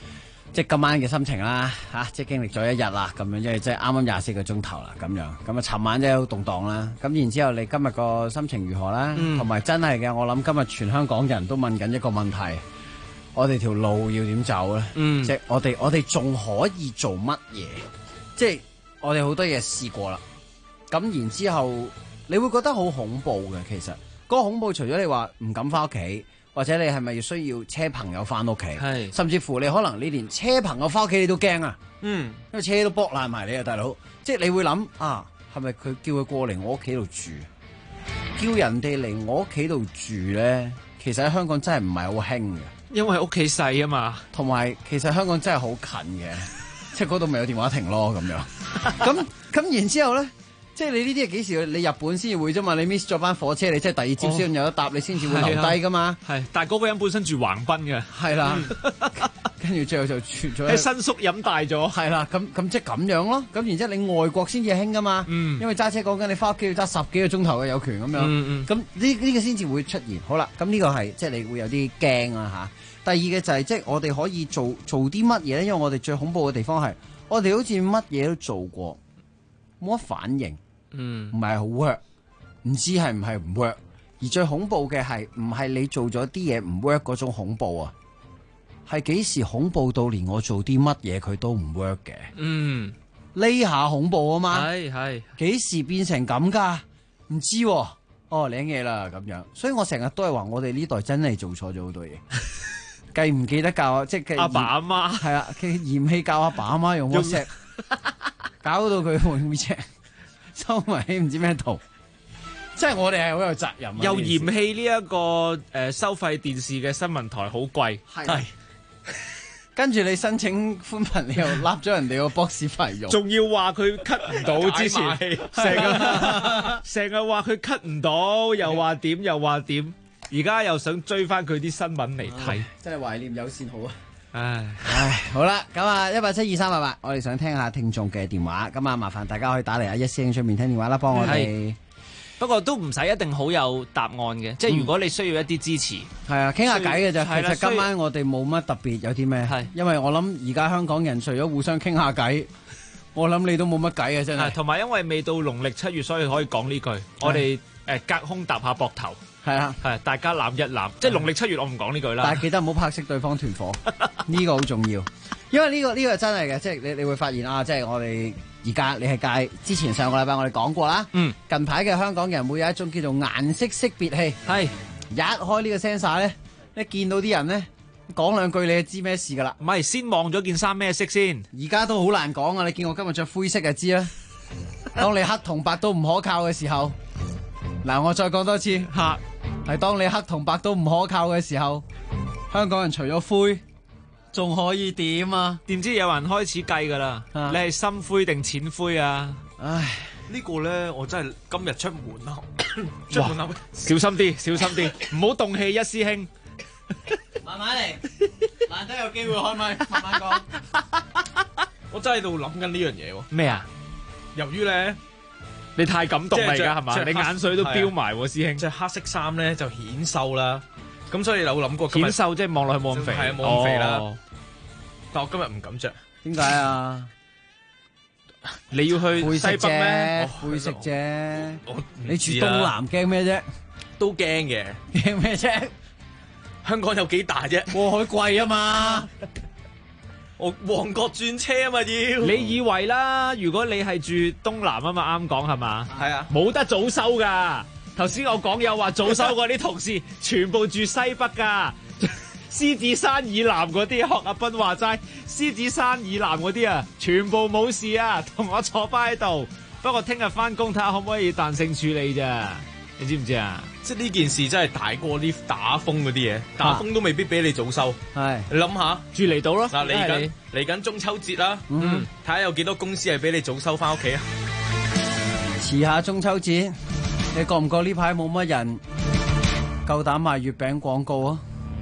即係今晚嘅心情啦，即係經歷咗一日啦，咁樣，因為即係啱啱24個鐘頭啦，咁樣，咁啊，尋晚真係好動盪啦，咁然之後你今日個心情如何啦？同埋真係嘅，我諗今日全香港人都問緊一個問題，我哋條路要點走咧？即係我哋仲可以做乜嘢？即係我哋好多嘢試過啦，咁然之後你會覺得好恐怖嘅，其實嗰個恐怖除咗你話唔敢翻屋企。或者你係咪需要車朋友翻屋企？係，甚至乎你可能你連車朋友翻屋企你都驚啊！因為車都剝爛埋你啊，大佬！即係你會諗啊，係咪佢叫佢過嚟我屋企度住？叫人哋嚟我屋企度住咧，其實喺香港真係唔係好興嘅， 因為屋企細啊嘛。 同埋其實香港真係好近嘅，即係嗰度咪有電話亭咯咁樣。咁然之後咧。即係你呢啲係幾時？你日本先至會啫嘛？你 miss 咗班火車，你即係第二朝先有得搭，你先至會留低噶嘛？ 係，但係嗰個人本身住橫濱嘅， 係啦。跟住最後就傳咗喺新宿飲大咗， 係啦。咁即係咁樣咯。咁然之後你外國先至興噶嘛？因為揸車講緊你翻屋企要揸10幾個鐘頭嘅有權咁樣。咁呢個先至會出現。好啦，咁呢個係即係你會有啲驚啊嚇。第二嘅就係即係我哋可以做啲乜嘢咧？因為我哋最恐怖嘅地方係我哋好似乜嘢都做過，冇乜反應。唔係好 work， 唔知係唔係唔 work， 而最恐怖嘅係唔係你做咗啲嘢唔 work 嗰種恐怖啊，係幾時恐怖到連我做啲乜嘢佢都唔 work 嘅？呢下恐怖啊嘛，係幾時變成咁噶？唔知喎，領嘢啦咁樣，所以我成日都係話我哋呢代真係做錯咗好多嘢，計唔記得教即係阿爸阿媽， 係啊，佢嫌棄教阿爸阿媽用 WhatsApp，搞到佢用 WeChat。收埋唔知咩圖，即係我哋係好有責任。 又嫌棄呢一個收費電視嘅新聞台好貴，係。 跟住你申請寬頻，你又笠咗人哋個 box 費用， 仲要話佢 cut 唔到之前，成日話佢 cut 唔到，又話點又話點，而家又想追翻佢啲新聞嚟睇， 真係懷念有線好啊！ 唉， 好啦，咁啊1872388，我哋想聽下聽眾嘅電話，咁啊麻煩大家可以打嚟一聲出面聽電話啦，幫我哋。 不過都唔使一定好有答案嘅，即係如果你需要一啲支持， 係啊，傾下偈嘅啫。其實今晚我哋冇乜特別，有啲咩？係，因為我諗而家香港人除咗互相傾下偈，我諗你都冇乜偈嘅真係。 同埋因為未到農曆7月，所以可以講呢句，我哋隔空搭下膊頭。 係啊， 係大家攬一攬，即係農曆7月我唔講呢句啦。 但係記得唔好拍熄對方團火，呢個好重要。因為呢個真係嘅，即係你會發現啊，即係我哋而家你係介之前上個禮拜我哋講過啦。近排嘅香港人會有一種叫做顏色識別器，係一開呢個 sensor 咧，一見到啲人咧講兩句你就知咩事噶啦。 唔係先望咗件衫咩色先， 而家都好難講啊！你見我今日着灰色就知啦。當你黑同白都唔可靠嘅時候，嗱我再講多次吓。係當你黑同白都唔可靠嘅時候，香港人除咗灰，仲可以點啊？ 點知有人開始計噶啦？你係深灰定淺灰啊？ 唉， 呢個咧我真係今日出門啦，出門口小心啲，小心啲，唔好動氣，一師兄。 慢慢嚟，難得有機會開咪，慢慢講。 我真係喺度諗緊呢樣嘢喎。 咩啊？ 由於咧。 你太感動啦而家係嘛？你眼水都飆埋喎，師兄。 着黑色衫咧就顯瘦啦，咁所以有諗過顯瘦即係望落去冇咁肥， 係啊冇咁肥啦。但我今日唔敢着， 點解啊？ 你要去西北咩？ 灰色啫。你住東南驚咩啫？ 都驚嘅。 驚咩啫？ 香港有幾大啫？ 過海貴啊嘛。 我旺角轉車啊嘛要， 你以為啦？如果你係住東南啊嘛，啱講係嘛？ 係啊， 冇得早收噶。頭先我講有話早收嗰啲同事，全部住西北噶。獅子山以南嗰啲，學阿斌話齋，獅子山以南嗰啲啊，全部冇事啊，同我坐翻喺度。不過聽日翻工睇下可唔可以彈性處理咋？你知唔知啊？ 即係呢件事真係大過啲打風嗰啲嘢，打風都未必俾你早收。 係你諗下， 住離島咯。 嗱嚟緊中秋節啦，睇下有幾多公司係俾你早收翻屋企啊！ 遲下中秋節，你覺唔覺呢排冇乜人夠膽賣月餅廣告啊？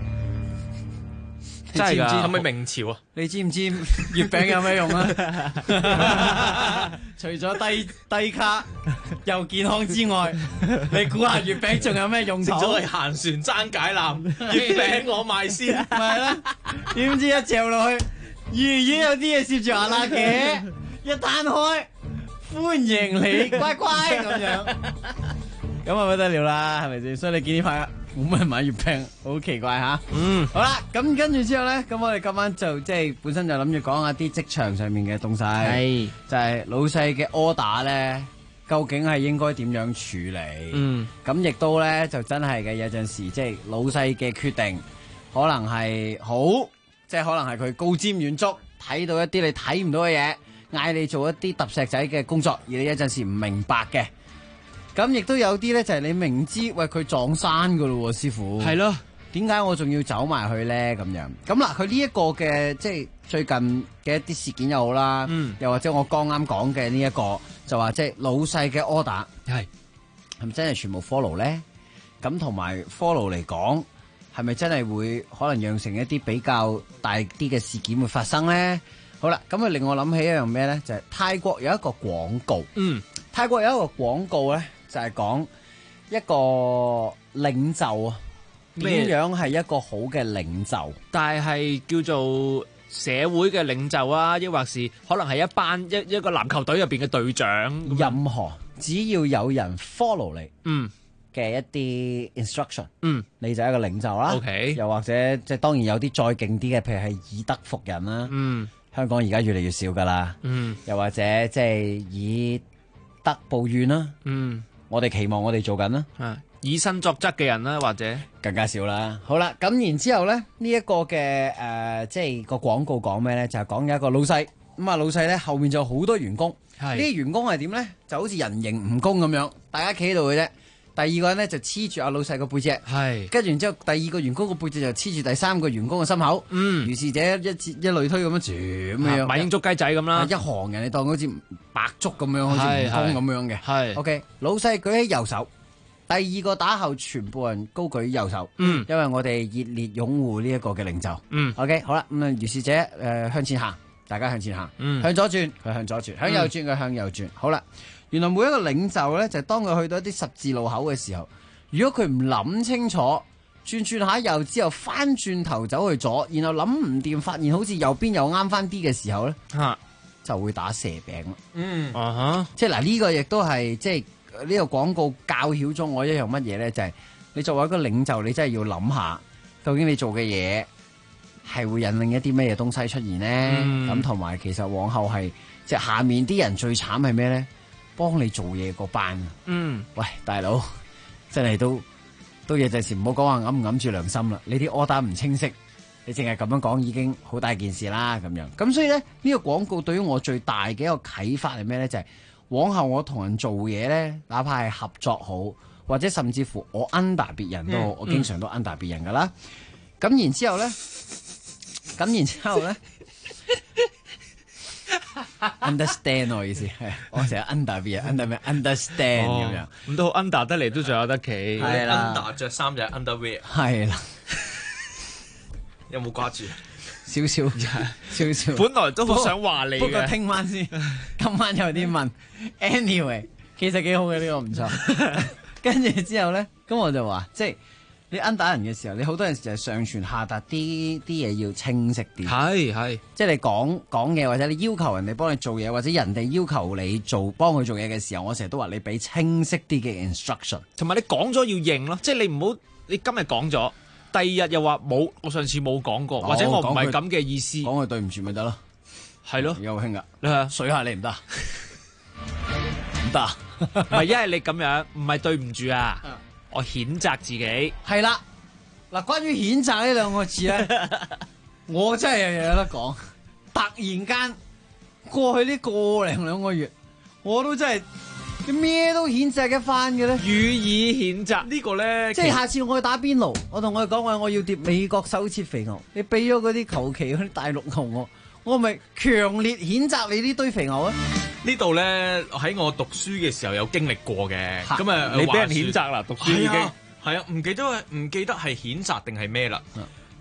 真係㗎，係咪明朝啊？ 你知唔知月餅有咩用啊？除咗低卡又健康之外，你估下月餅仲有咩用途？ 食咗係行船爭解纜，月餅我賣先。 咪係啦，點知一嚼落去， 爺有啲嘢攝住牙罅嘅，一攤開，歡迎你乖乖咁樣，咁啊不得了啦，係咪先？所以你見呢排冇乜人買月餅，好奇怪吓。好啦，咁跟住之後咧，咁我哋今晚就即係本身就諗住講下啲職場上面嘅東西，係就係老細嘅 order 咧，究竟係應該點樣處理？咁亦都咧就真係嘅，有陣時即係老細嘅決定，可能係好，即係可能係佢高瞻遠矚，睇到一啲你睇唔到嘅嘢，嗌你做一啲揼石仔嘅工作，而你有陣時唔明白嘅。咁亦都有啲咧，就係你明知喂佢撞山噶咯，師傅係咯，點解我仲要走埋去咧？咁樣咁嗱，佢呢一個嘅即係最近嘅一啲事件又好啦，又或者我剛啱講嘅呢一個就話即係老細嘅 order 係咪真係全部 follow 咧？咁同埋 follow 嚟講，係咪真係會可能釀成一啲比較大啲嘅事件會發生咧？好啦，咁啊令我諗起一樣咩咧？就係泰國有一個廣告，泰國有一個廣告咧。就係講一個領袖啊，點樣係一個好嘅領袖？ 但係叫做社會嘅領袖啊，抑或是可能係一個籃球隊入邊嘅隊長。 任何只要有人 follow 你嘅一啲 instruction，你就係一個領袖啦。OK， 又或者即係當然有啲再勁啲嘅，譬如係以德服人啦。香港而家越嚟越少噶啦。又或者即係以德報怨啦。我哋期望我哋做緊啦， 以身作則嘅人啦，或者更加少啦。好啦，咁然之後咧，呢一個嘅即係個廣告講咩咧？就係講有一個老細，咁啊老細咧後面就有好多員工，呢啲員工係點咧？就好似人形蜈蚣咁樣，大家企喺度嘅啫。第二個人咧就黐住阿老細個背脊，跟住然之後第二個員工個背脊就黐住第三個員工嘅心口，如是者一類推咁樣住咁樣， 馬英捉雞仔咁啦， 一行人你當好似白竹咁樣，好似蜈蚣咁樣嘅。係 OK， 老細舉起右手，第二個打後全部人高舉右手，因為我哋熱烈擁護呢一個嘅領袖。OK， 好啦，咁啊如是者向前行，大家向前行，向左轉佢向左轉，向右轉佢向右轉。好啦。原來每一個領袖咧，就係當佢去到一啲十字路口嘅時候，如果佢唔諗清楚，轉下右之後翻轉頭走去左，然後諗唔掂，發現好似右邊又啱翻啲嘅時候咧，就會打蛇餅啦。即係嗱呢個亦都係即係呢個廣告教曉咗我一樣乜嘢咧？就係你作為一個領袖，你真係要諗下，究竟你做嘅嘢係會引領一啲咩嘢東西出現咧？咁同埋其實往後係即係下面啲人最慘係咩咧？幫你做嘢嗰班喂大佬，真係都有陣時唔好講話揞唔揞住良心啦。你啲 order 唔清晰，你淨係咁樣講已經好大件事啦。咁樣咁所以咧呢個廣告對於我最大嘅一個啟發係咩咧？就係往後我同人做嘢咧，哪怕係合作好，或者甚至乎我 under 別人都好，我經常都 under 別人噶啦。咁然之後咧。understand 我意思係，我成日 under 別人 under 咩 understand 咁樣， 咁都好 under 得嚟都仲有得企， 係啦 under 着衫就係 underwear， 係啦， 有冇掛住？ 少少， 本來都好想話你嘅， 不過聽晚先，今晚有啲問 ，anyway， 其實幾好嘅呢個唔錯，跟住之後咧，咁我就話即係。你 under 人嘅時候，你好多陣時就係上傳下達啲嘢要清晰啲，係，即係你講嘢或者你要求人哋幫你做嘢，或者人哋要求你幫佢做嘢嘅時候，我成日都話你俾清晰啲嘅 instruction， 同埋你講咗要認咯，即係你唔好你今日講咗，第二日又話冇，我上次冇講過，或者我唔係咁嘅意思， 講佢對唔住咪得咯，係咯，有興噶，水下你唔得，唔得， 唔係因為你咁樣，唔係對唔住啊。我譴責自己係啦，嗱，關於譴責呢兩個字咧，我真係有得講。突然間過去呢個零兩個月，我都真係咩都譴責一番嘅咧， 予以譴責呢個咧， 即係下次我去打邊爐，我同佢講話我要碟美國手切肥牛，你俾咗嗰啲求其嗰啲大陸牛我咪強烈譴責你呢堆肥牛啊！ 呢度咧喺我讀書嘅時候有經歷過嘅，咁啊你俾人譴責啦，讀書已經係啊，唔記得係譴責定係咩啦。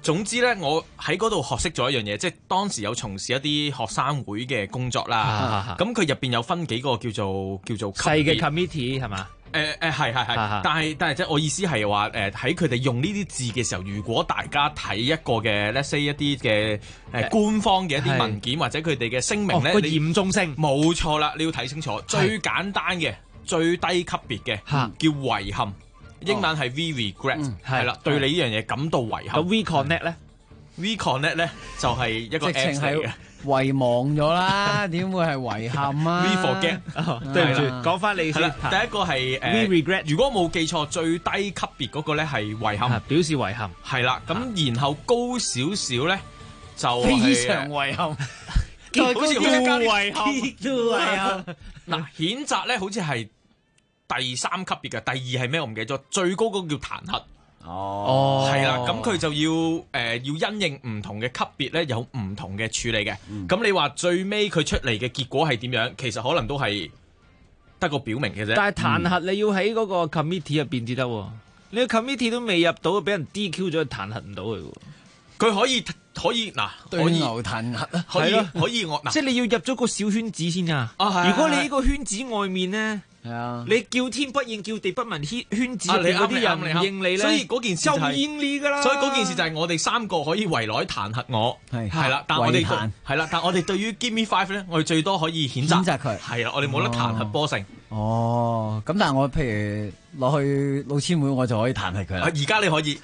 總之咧，我喺嗰度學識咗一樣嘢，即係當時有從事一啲學生會嘅工作啦。咁佢入邊有分幾個叫做細嘅 committee 係嘛？ 係，但係即係我意思係話喺佢哋用呢啲字嘅時候，如果大家睇一個嘅 let's say 一啲嘅官方嘅一啲文件或者佢哋嘅聲明咧， 個嚴重性冇錯啦，你要睇清楚。最簡單嘅、最低級別嘅叫遺憾，英文係 we regret，係啦，對你呢樣嘢感到遺憾。 We connect 咧 ，we connect 咧就係一個 Apps 嚟嘅。 遺忘咗啦，點會係遺憾啊 ？We forget， 對唔住，講翻你先。 第一個係 We regret， 如果冇記錯，最低級別嗰個咧係遺憾， 表示遺憾。 係啦，咁然後高少少咧就係非常遺憾， 好似遺憾。 嗱，譴責咧好似係第3級別嘅，第2係咩我唔記得咗，最高嗰個叫彈劾。係啦，咁佢就要因應唔同嘅級別咧，有唔同嘅處理嘅。咁你話最尾佢出嚟嘅結果係點樣？其實可能都係得個表明嘅啫。 但係彈劾你要喺嗰個 committee 入邊至得，你個 committee 都未入到，俾人 DQ 咗，彈劾唔到佢。 佢可以嗱， 對牛彈劾啊， 可以我嗱， 即係你要入咗個小圈子先啊。如果你呢個圈子外面咧。你叫天不應，叫地不聞，圈子入邊嗰啲人唔應你咧， 所以嗰件事就唔應你噶啦。 所以嗰件事就係我哋3個可以圍內彈劾我，係啦。但係我哋但我哋對於 Give Me 5咧，我哋最多可以譴責佢， 係啦，我哋冇得彈劾波成。 咁但係我譬如落去老千會，我就可以彈劾佢啦。 而家你可以，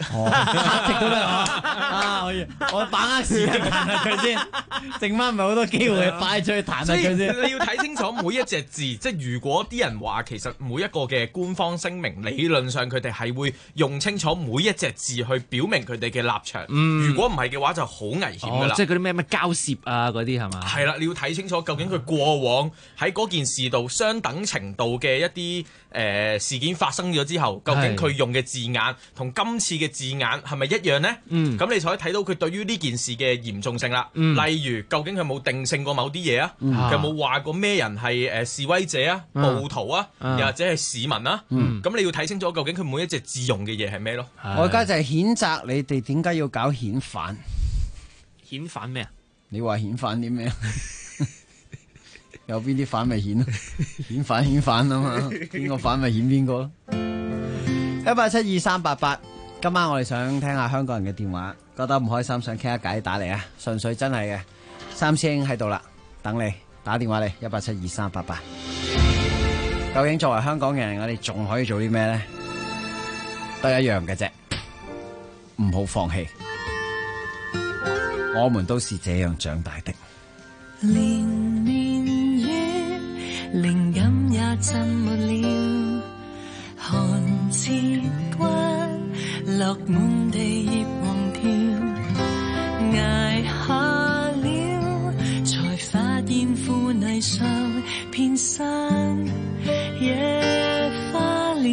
可以，我把握時間彈劾佢先，剩翻唔係好多機會擺出去彈劾佢先。 你要睇清楚每一隻字，即係如果啲人話其實每一個嘅官方聲明，理論上佢哋係會用清楚每一隻字去表明佢哋嘅立場。如果唔係嘅話，就好危險㗎啦。 即係嗰啲咩交涉啊嗰啲係嘛？ 係啦，你要睇清楚究竟佢過往喺嗰件事度相等程度嘅一啲事件發生咗之後，究竟佢用嘅字眼同今次嘅字眼係咪一樣呢？咁你就可以睇到佢對於呢件事嘅嚴重性啦。例如，究竟佢冇定性過某啲嘢啊？佢有冇話過咩人係示威者啊、暴徒啊，又或者係市民啊？咁你要睇清楚究竟佢每一隻字用嘅嘢係咩咯？ 我而家就係譴責你哋點解要搞遣返？ 遣返咩啊？ 你話遣返啲咩？有邊啲反咪遣咯？遣返啊嘛，邊個反咪遣邊個咯？1872388，今晚我哋想聽下香港人嘅電話，覺得唔開心想傾下偈打嚟啊！純粹真係嘅，三師兄喺度啦，等你打電話嚟1872388。究竟作為香港人，我哋仲可以做啲咩咧？得一樣嘅啫，唔好放棄。我們都是這樣長大的。 連年月，靈感也浸沒了，寒刺骨落滿地葉黃條，捱下了，才發現腐泥上遍山野花了，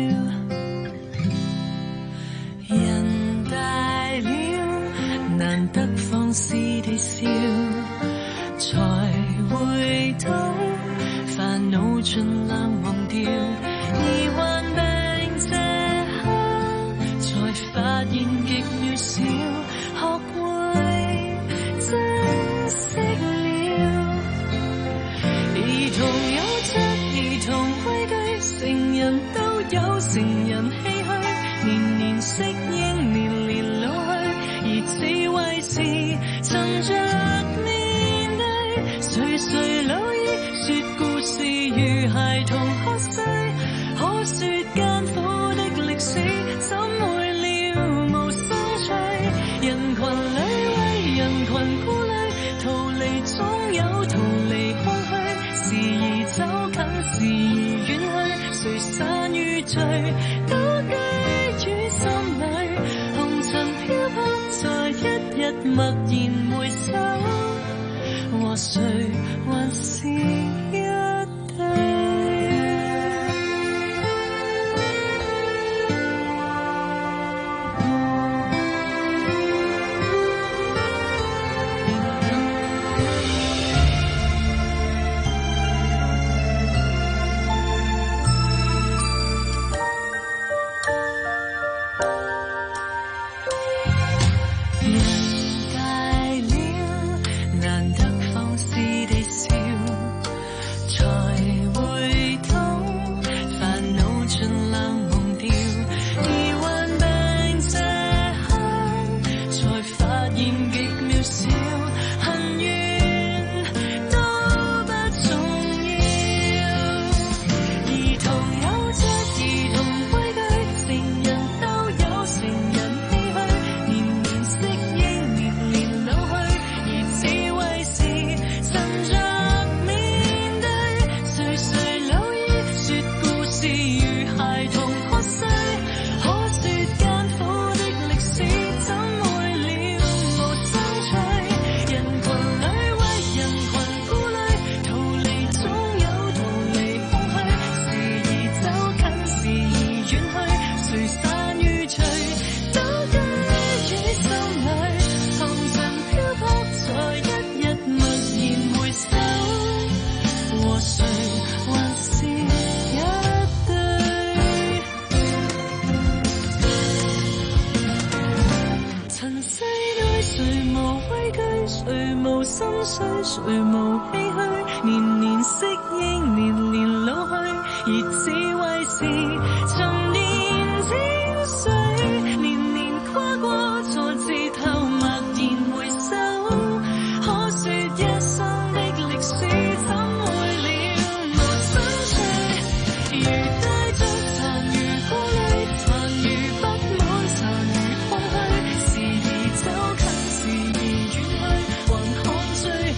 人大了，難得放肆地笑，才回到煩惱盡量忘掉，而患病這刻才發現極渺小，學會珍惜了。兒童有着兒童規矩，成人都有成人唏噓，年年適應，年年老去，而智慧是趁着歲歲老矣，說故事如孩童喝水，可說艱苦的歷史，怎會了無生趣？人群裏為人群顧慮，逃離總有逃離空虛，時而走近，時而遠去，誰散與聚，都居於心裏，紅塵飄泊在一日默然回首。和誰還是一對？ 誰還是一對？塵世內誰無畏懼，誰無心碎，誰無唏噓，年年適應，年年老去，而只為是尋年精髓，年年跨過挫折後默然回首，可說一生的歷史怎會了無心碎，如帶着殘餘顧慮，殘餘不滿，殘餘空虛，時而走近，時而遠去，還看最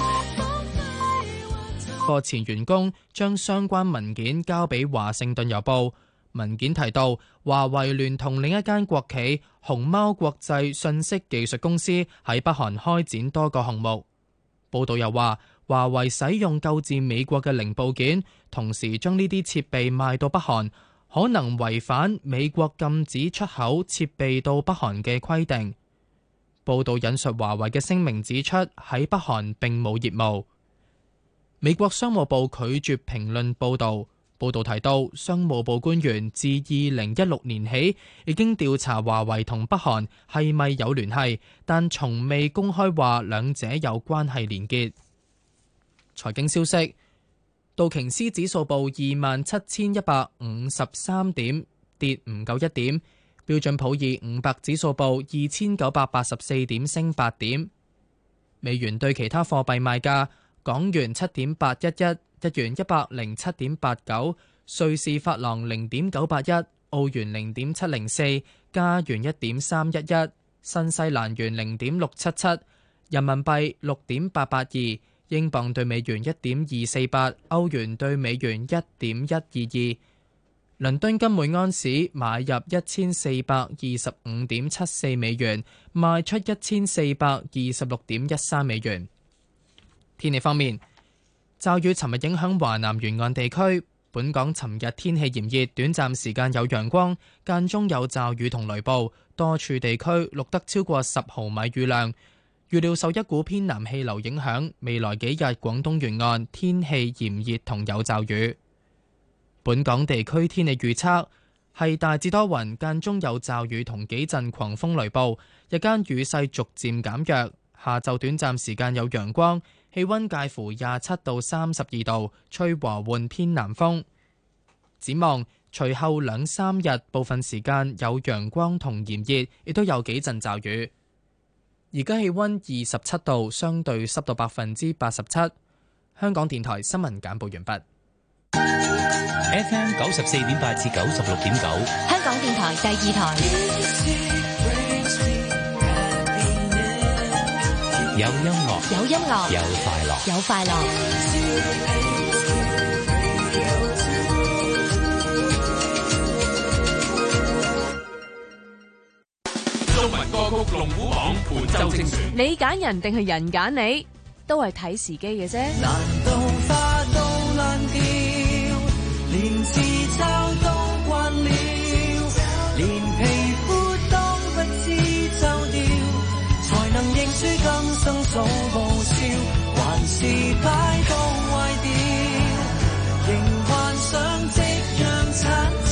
後。 個前員工將相關文件交俾華盛頓郵報，文件提到華為聯同另一間國企熊貓國際信息技術公司喺北韓開展多個項目。報道又話，華為使用購自美國嘅零部件，同時將呢啲設備賣到北韓，可能違反美國禁止出口設備到北韓嘅規定。報道引述華為嘅聲明指出，喺北韓並冇業務。美國商務部拒絕評論報導。報導提到，商務部官員自2016年起已經調查華為同北韓係咪有聯繫，但從未公開話兩者有關係連結。財經消息，道瓊斯指數報27,153點，跌唔夠1點；標準普爾500指數報2,984點，升8點。美元對其他貨幣賣價。港元7.811，日元107.89，瑞士法郎0.981，澳元0.704，加元1.311，新西蘭元0.677，人民幣6.882，英鎊對美元1.248，歐元對美元1.122。倫敦金每安士買入1425.74美元，賣出1426.13美元。天氣方面，驟雨尋日影響華南沿岸地區。本港尋日天氣炎熱，短暫時間有陽光，間中有驟雨同雷暴，多處地區錄得超過10毫米雨量。預料受一股偏南氣流影響，未來幾日廣東沿岸天氣炎熱同有驟雨。本港地區天氣預測係大致多雲，間中有驟雨同幾陣狂風雷暴，日間雨勢逐漸減弱。下晝短暫時間有陽光，氣溫介乎27到32度，吹和緩偏南風。展望隨後2-3日，部分時間有陽光同炎熱，亦都有幾陣驟雨。而家氣溫27度，相對濕度87%。香港電台新聞簡報完畢。 FM 94.8至96.9， 香港電台第2台。 有音樂， 有音樂， 有快樂， 有快樂。 中文歌曲龍虎榜本周精選。 你揀人定係人揀你，都係睇時機嘅啫。 難道花都爛掉，連自嘲都慣了，連皮膚都不知皺掉，才能認輸今生早報銷，還是擺到壞掉，仍幻想夕陽殘照，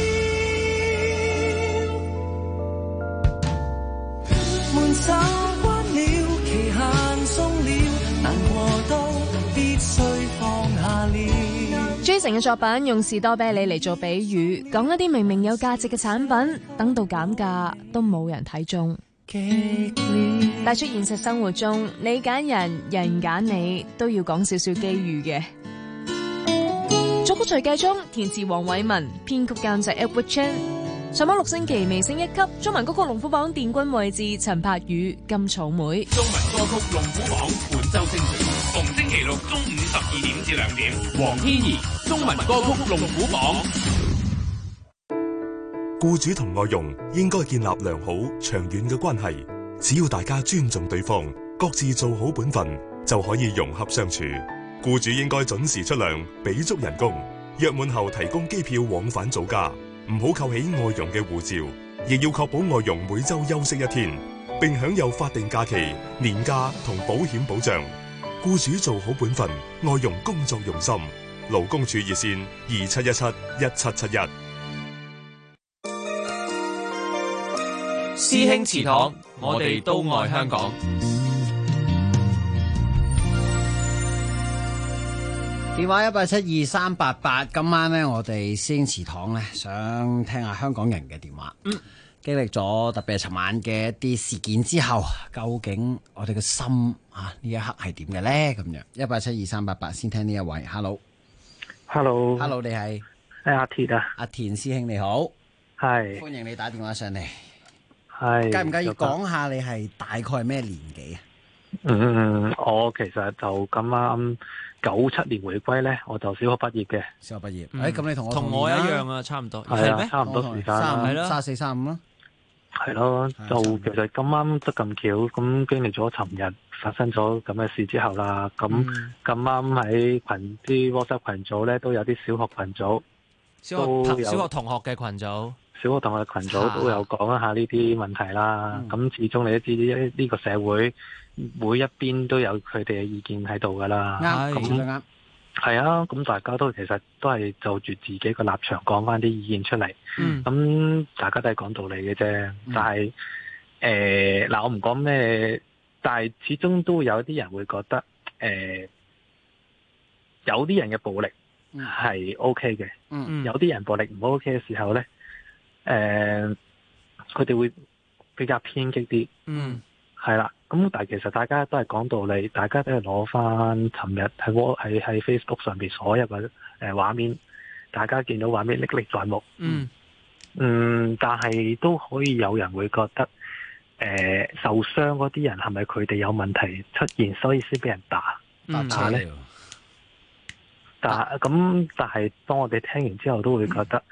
門手關了，期限鬆了，難過都必須放下了。 Jason 嘅作品用士多啤梨嚟做比喻，講一啲明明有價值嘅產品，等到減價都冇人睇中。帶出現實生活中，你揀人，人揀你，都要講少少機遇嘅。作曲徐繼聰，填詞黃偉文，編曲監製 Edward Chan。上榜6星期，微升1級。中文歌曲龍虎榜殿軍位置，陳柏宇、金草莓。 中文歌曲龍虎榜本周精選，逢星期六中午12點至2點。黃天怡，中文歌曲龍虎榜。 僱主同外傭應該建立良好長遠嘅關係，只要大家尊重對方，各自做好本分，就可以融合相處。僱主應該準時出糧，俾足人工，約滿後提供機票往返祖家，唔好扣起外傭嘅護照，亦要確保外傭每周休息1天，並享有法定假期、年假同保險保障。 僱主做好本分，外傭工作用心。勞工處熱線27171771。 師兄祠堂，我哋都愛香港。 電話1872388，今晚呢，我哋師兄祠堂呢，想聽下香港人嘅電話。經歷咗特別係尋晚嘅一啲事件之後，究竟我哋嘅心呢一刻係點嘅咧？咁樣1872388，先聽呢一位。Hello，你係阿田啊， 阿田師兄你好， 係歡迎你打電話上嚟。 係介唔介意講下你係大概係咩年紀啊？ 我其實就咁啱97年回歸咧，我就小學畢業嘅。 小學畢業，咁你同我一樣啊，差唔多。 係咩？差唔多時間啦， 係咯 ，34、35咯。 係咯，就其實咁啱得咁巧，咁經歷咗尋日發生咗咁嘅事之後啦，咁咁啱喺啲 WhatsApp 群組咧，都有啲小學群組， 小學同學嘅群組。 小學同學群組都有講一下呢啲問題啦。咁始終你都知呢個社會每一邊都有佢哋嘅意見喺度噶啦。 啱。 係啊，咁大家都其實都係就住自己個立場講翻啲意見出嚟。咁大家都係講道理嘅啫。但係我唔講咩，但係始終都有啲人會覺得有啲人嘅暴力係 OK 嘅。有啲人暴力唔 OK 嘅時候咧。佢哋會比較偏激啲，係啦。咁但係其實大家都係講道理，大家都係攞翻尋日喺 Facebook 上邊所有嘅畫面，大家見到畫面歷歷在目。但係都可以有人會覺得，受傷嗰啲人係咪佢哋有問題出現，所以先俾人打咧？但係當我哋聽完之後，都會覺得，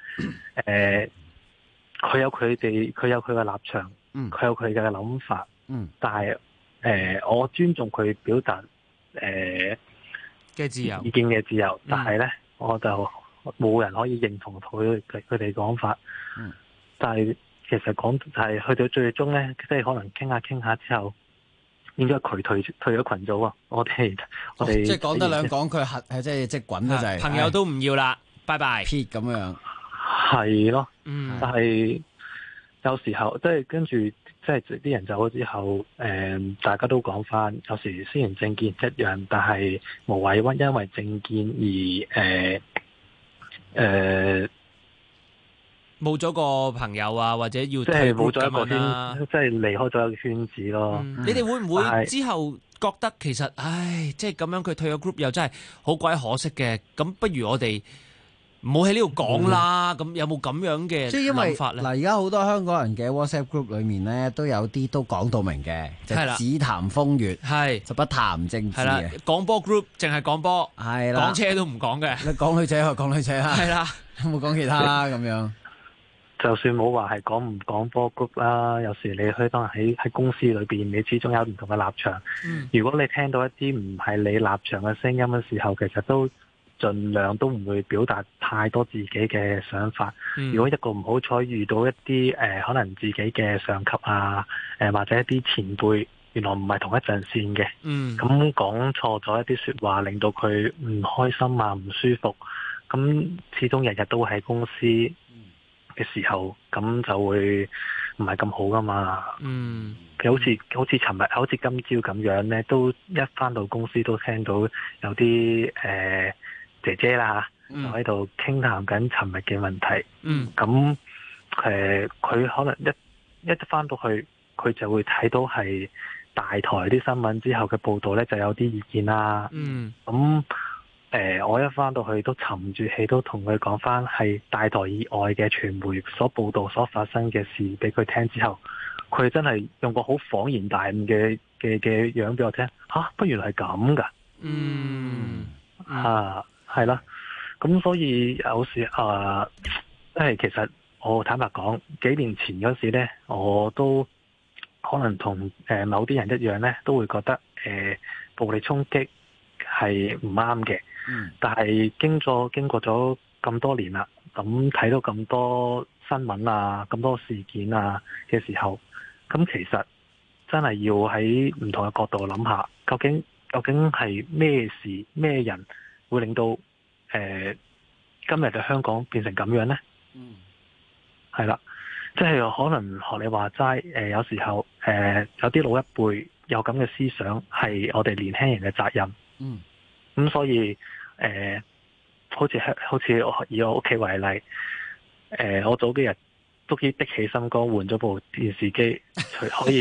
佢有佢嘅立場，佢有佢嘅諗法，但係我尊重佢表達嘅自由， 意見嘅自由，但係咧我就冇人可以認同佢哋講法。但係其實講就係去到最終咧，即係可能傾下之後，應該佢退咗群組啊！我哋即係講得兩講，佢係即係滾咗就係朋友都唔要啦，拜拜撇咁樣。 係咯，但係有時候即係跟住，即係啲人走咗之後，大家都講翻，有時雖然政見一樣，但係無謂因為政見而冇咗個朋友啊，或者要即係冇咗一個圈， 即係離開咗一個圈子咯。 你哋會唔會之後覺得其實，即係咁樣佢退咗 group 又真係好鬼可惜嘅？咁不如我哋唔好喺呢度講啦。咁有冇咁樣嘅諗法咧？ 嗱，而家好多香港人嘅 WhatsApp group 裏面咧，都有啲都講到明嘅，就只談風月，就不談政治嘅。 講波 group 淨係講波， 係啦， 講車都唔講嘅。 你講女仔就講女仔啦， 係啦， 冇講其他啦咁樣。 就算冇話係講唔講波 group 啦，有時你去當喺公司裏邊，你始終有唔同嘅立場。如果你聽到一啲唔係你立場嘅聲音嘅時候，其實都盡量都唔會表達太多自己嘅想法。如果一個唔好彩遇到一啲可能自己嘅上級啊，或者一啲前輩，原來唔係同一陣線嘅，咁講錯咗一啲說話，令到佢唔開心啊，唔舒服。咁始終日日都喺公司嘅時候，咁就會唔係咁好噶嘛。好似尋日，好似今朝咁樣咧，都一返到公司都聽到有啲姐姐啦嚇，就喺度傾談緊尋日嘅問題。咁佢可能一返到去，佢就會睇到係大台啲新聞之後嘅報導咧，就有啲意見啦。咁我一返到去都沉住氣，都同佢講返係大台以外嘅傳媒所報導所發生嘅事俾佢聽之後，佢真係用個好恍然大悟嘅樣俾我聽。不原來係咁㗎。係啦。咁所以有時其實我坦白講，幾年前嗰時咧，我都可能同某啲人一樣咧，都會覺得暴力衝擊係唔啱嘅。但係經過咗咁多年啦，咁睇到咁多新聞啊，咁多事件啊嘅時候，咁其實真係要喺唔同嘅角度諗下，究竟究竟係咩事咩人會令到今日嘅香港變成咁樣呢？係啦，即係可能學你話齋，有時候有啲老一輩有咁嘅思想，係我哋年輕人嘅責任。咁所以好似我以我屋企為例，我早幾日都的起心肝換咗部電視機，可以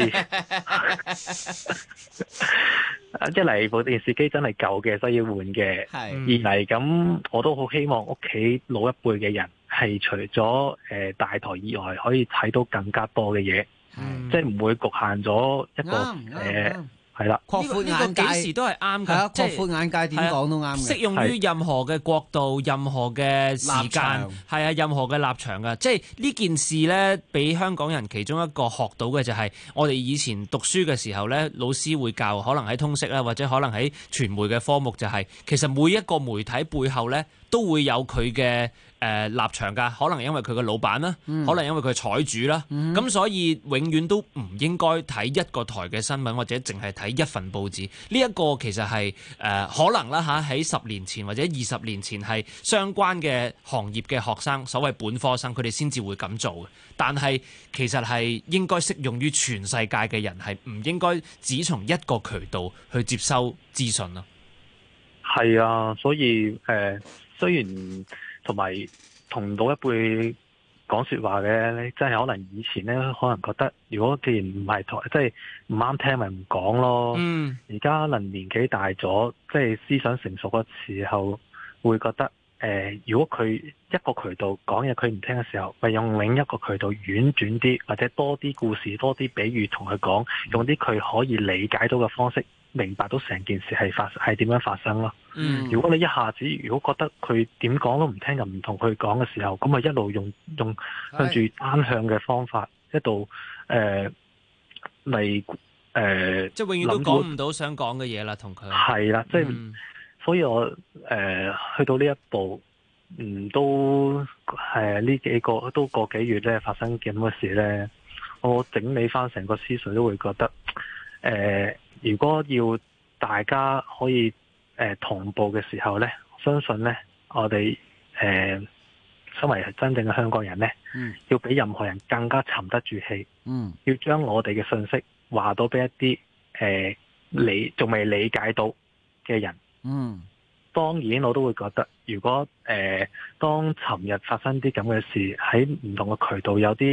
一嚟部電視機真係舊嘅，所以換嘅；二嚟咁我都好希望屋企老一輩嘅人係除咗大台以外，可以睇到更加多嘅嘢，即係唔會局限咗一個係啦， 擴闊眼界， 幾時都係啱㗎。 即係擴闊眼界，點講都啱嘅。 適用於任何嘅國度、任何嘅時間，係啊，任何嘅立場㗎。即係呢件事咧，俾香港人其中一個學到嘅就係，我哋以前讀書嘅時候咧，老師會教，可能喺通識啦，或者可能喺傳媒嘅科目，就係其實每一個媒體背後咧，都會有佢嘅立場㗎，可能因為佢嘅老闆啦，可能因為佢採主啦，咁所以永遠都唔應該睇一個台嘅新聞，或者淨係睇一份報紙。呢一個其實係可能啦嚇，喺10年前或者20年前係相關嘅行業嘅學生，所謂本科生，佢哋先至會咁做嘅。但係其實係應該適用於全世界嘅人，係唔應該只從一個渠道去接收資訊咯。 係啊，所以雖然同埋同老一輩講説話嘅，真係可能以前咧，可能覺得如果既然唔係台，即係唔啱聽，咪唔講咯。而家可能年紀大咗，即係思想成熟嘅時候，會覺得如果佢一個渠道講嘢佢唔聽嘅時候，咪用另一個渠道婉轉啲，或者多啲故事、多啲比喻同佢講，用啲佢可以理解到嘅方式，明白到成件事係點樣發生咯。如果你一下子如果覺得佢點講都唔聽，又唔同佢講嘅時候，咁咪一路用向住單向嘅方法，一度嚟即係永遠都講唔到想講嘅嘢啦，同佢係啦，即係所以我去到呢一步，都呢幾個都個幾月咧發生咁嘅事咧，我整理翻成個思緒都會覺得如果要大家可以同步嘅時候呢，相信呢，我哋身為真正嘅香港人呢，要比任何人更加沉得住氣，要將我哋嘅信息話到俾一啲你仲未理解到嘅人。當然我都會覺得，如果當尋日發生啲咁嘅事，喺唔同嘅渠道有啲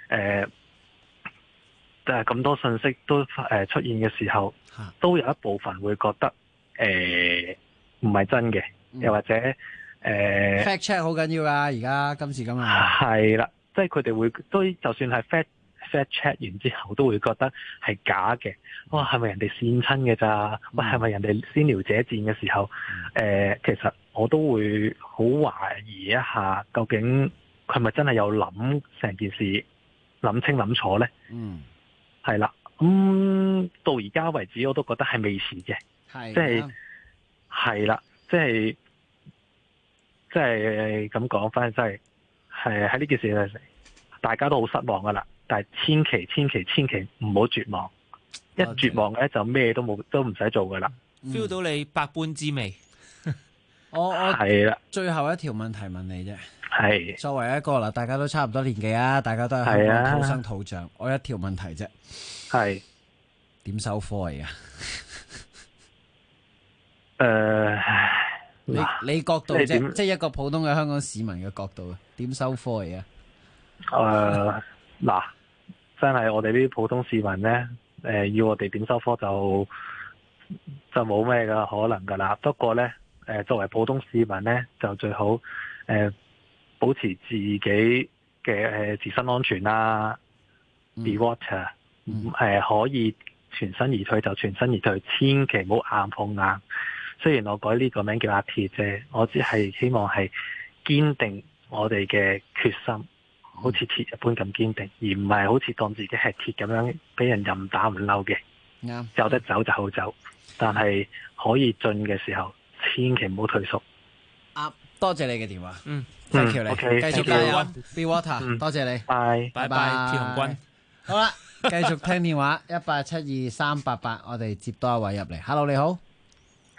咁多信息都出現嘅時候，都有一部分會覺得唔係真嘅，又或者 fact check 好緊要啊！而家今時今日係啦，即係佢哋會都就算係 fact check 完之後，都會覺得係假嘅。哇，係咪人哋跣親嘅咋？喂，係咪人哋先撩者賤嘅時候？其實我都會好懷疑一下，究竟佢咪真係有諗成件事諗清諗楚呢？係啦，到而家為止我都覺得係未遲嘅，即係啦，即係咁講翻，真係喺呢件事大家都好失望噶啦，但係千祈唔好絕望，一絕望咧就咩都冇，都唔使做噶啦。 feel 到你百般滋味。 我係啦， 最後一條問題問你啫。 係作為一個嗱，大家都差唔多年紀啊，大家都係香港土生土長。我有一條問題啫， 係點收科嚟噶？ 你角度啫，即係一個普通嘅香港市民嘅角度，點收科嚟啊？ 嗱，真係我哋呢啲普通市民咧，要我哋點收科就冇咩嘅可能噶啦。不過咧，作為普通市民咧，就最好保持自己嘅自身安全啦，be water，可以全身而退就全身而退，千祈唔好硬碰硬。雖然我改呢個名叫阿鐵啫，我只係希望係堅定我哋嘅決心，好似鐵一般咁堅定，而唔係好似當自己係鐵咁樣俾人任打唔嬲嘅。 啱， 有得走就好走，但係可以進嘅時候，千祈唔好退縮。 多謝你嘅電話。thank you 你，繼續加油 ，Be Water，多謝你，拜拜， 鐵紅軍。 好啦，繼續聽電話，1872388，我哋接多一位入嚟。Hello， 你好。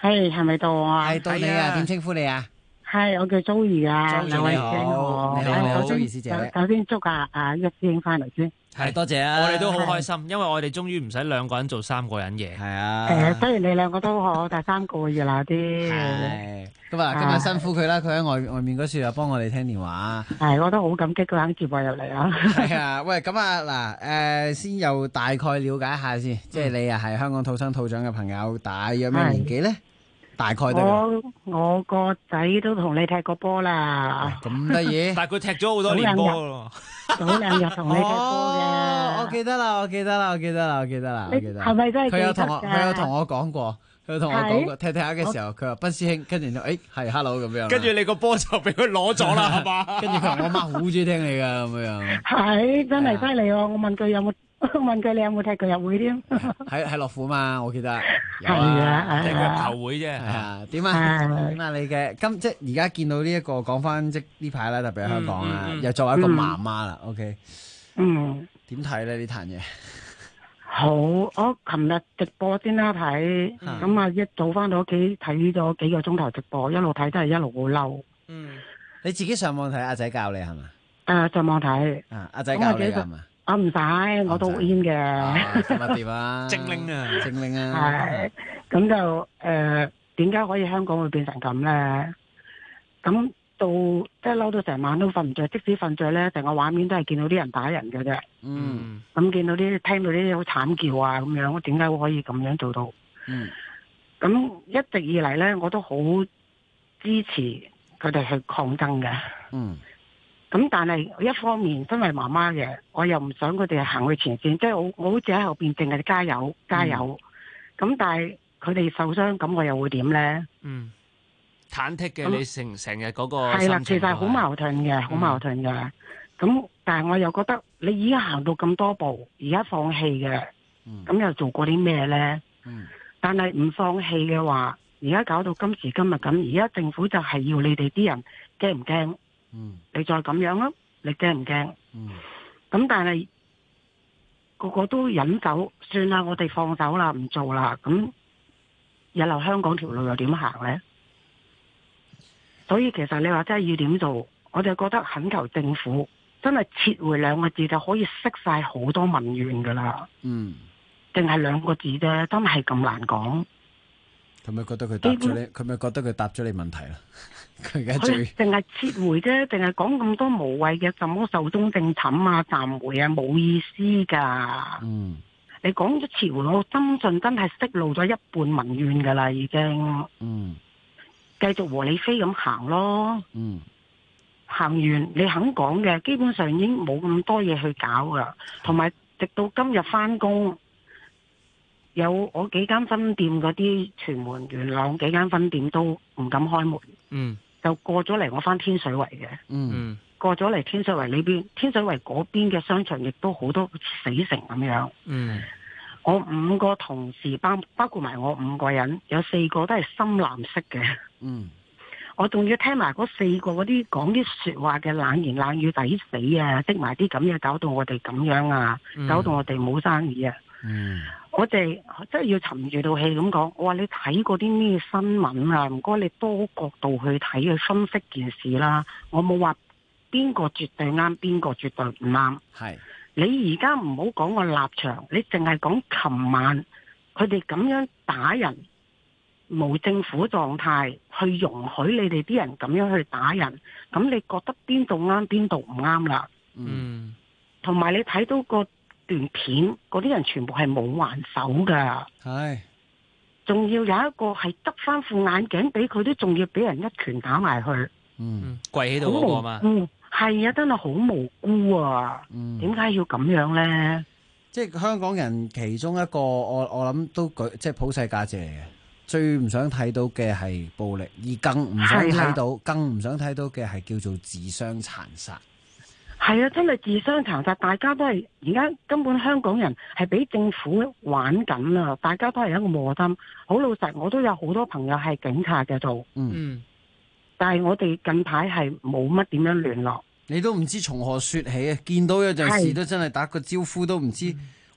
係咪到我啊？ 係到你啊？點稱呼你啊？ 係，我叫 Joey 啊，兩位師兄好。 你好 ，Joey 師姐。 首先祝一師兄翻嚟先。 係多謝啊！ 我哋都好開心，因為我哋終於唔使兩個人做三個人嘢。 係啊。 雖然你兩個都好，但係3個月啦啲。 係。咁啊，今日辛苦佢啦，佢喺外面嗰處又幫我哋聽電話。 係，我都好感激佢肯接我入嚟啊。 係啊，喂，咁啊嗱，先又大概了解一下先，即係你啊係香港土生土長嘅朋友，大約咩年紀咧？大概都我個仔都同你踢過波啦， 咁得意， 但係佢踢咗好多年波咯， 早2日同你踢波嘅， 我記得啦， 係咪真係記得？ 佢有同我講過，踢下嘅時候，佢話斌師兄，跟住就係 hello 咁樣， 跟住你個波就俾佢攞咗啦，係嘛？ 跟住佢話我媽好中意聽你噶咁樣， 係真係犀利喎！我問佢你有冇踢過入會添？ 喺樂富嘛，我記得。 係啊， 踢過球會啫。 係啊，點啊？你嘅即係而家見到呢一個講翻即呢排啦，特別係香港啦，又作為一個媽媽啦，OK。點睇咧呢壇嘢？ 好，我琴日直播先啦睇，咁啊一早翻到屋企睇咗幾個鐘頭直播，一路睇真係一路好嬲。 你自己上網睇，阿仔教你係嘛？ 上網睇。 阿仔教你係嘛？ 我唔使，我都好煙嘅。 點啊？精靈啊！ 係，咁就點解可以香港會變成咁咧？咁到即係嬲到成晚都瞓唔着，即使瞓着咧，成個畫面都係見到啲人打人嘅啫。咁見到啲聽到啲好慘叫啊咁樣，點解可以咁樣做到？咁一直以嚟咧，我都好支持佢哋去抗爭嘅。咁但係一方面，身為媽媽嘅，我又唔想佢哋行去前線，即係我好似喺後邊淨係加油加油。咁但係佢哋受傷，咁我又會點咧？ 忐忑嘅，你成日嗰個係啦，其實好矛盾嘅，好矛盾嘅。咁但係我又覺得你已經行到咁多步，而家放棄嘅，咁又做過啲咩咧？但係唔放棄嘅話，而家搞到今時今日咁，而家政府就係要你哋啲人驚唔驚？你再咁樣咯，你驚唔驚？咁但係個個都忍手，算啦，我哋放手啦，唔做啦。咁日後香港條路又點行呢？所以其實你話真係要點做，我就覺得懇求政府真係撤回2個字就可以釋晒好多民怨噶啦。淨係2個字啫，真係咁難講。 佢咪覺得佢答咗你？佢咪覺得佢答咗你問題啦？佢而家最淨係撤回啫，淨係講咁多無謂嘅，什麼壽終正寢啊、暫回啊，冇意思噶。你講咗撤回，我深信真係釋露咗一半民怨噶啦，已經。繼續和理非咁行咯。行完你肯講嘅，基本上已經冇咁多嘢去搞噶。同埋直到今日翻工。有我幾間分店嗰啲屯門元朗幾間分店都唔敢開門，就過咗嚟我翻天水圍嘅，過咗嚟天水圍呢邊，天水圍嗰邊嘅商場亦都好多死城咁樣。我5個同事包括埋我5個人，有4個都係深藍色嘅。我仲要聽埋嗰4個嗰啲講啲說話嘅冷言冷語抵死啊，積埋啲咁嘢，搞到我哋咁樣啊，搞到我哋冇生意啊。我哋真係要沉住道氣咁講，我話你睇過啲咩新聞啊？唔該你多角度去睇去分析件事啦。我冇話邊個絕對啱，邊個絕對唔啱。 係你而家唔好講個立場，你淨係講琴晚佢哋咁樣打人，無政府狀態去容許你哋啲人咁樣去打人，咁你覺得邊度啱邊度唔啱啦？同埋你睇到個段片嗰啲人全部係冇還手噶，仲要有一個係得翻副眼鏡俾佢，都仲要俾人一拳打埋去， 跪喺度嗰個嘛， 係啊，真係好無辜啊！點解要咁樣呢？ 即係香港人其中一個，我諗都即係普世價值嚟嘅，最唔想睇到嘅係暴力，而更唔想睇到嘅係叫做自相殘殺。 係啊，真係自相殘殺，大家都係而家根本香港人係俾政府玩緊啦，大家都係一個磨心。好老實，我都有好多朋友係警察嘅度，但係我哋近排係冇乜點樣聯絡。 你都唔知從何說起啊！見到有陣時都真係打個招呼都唔知，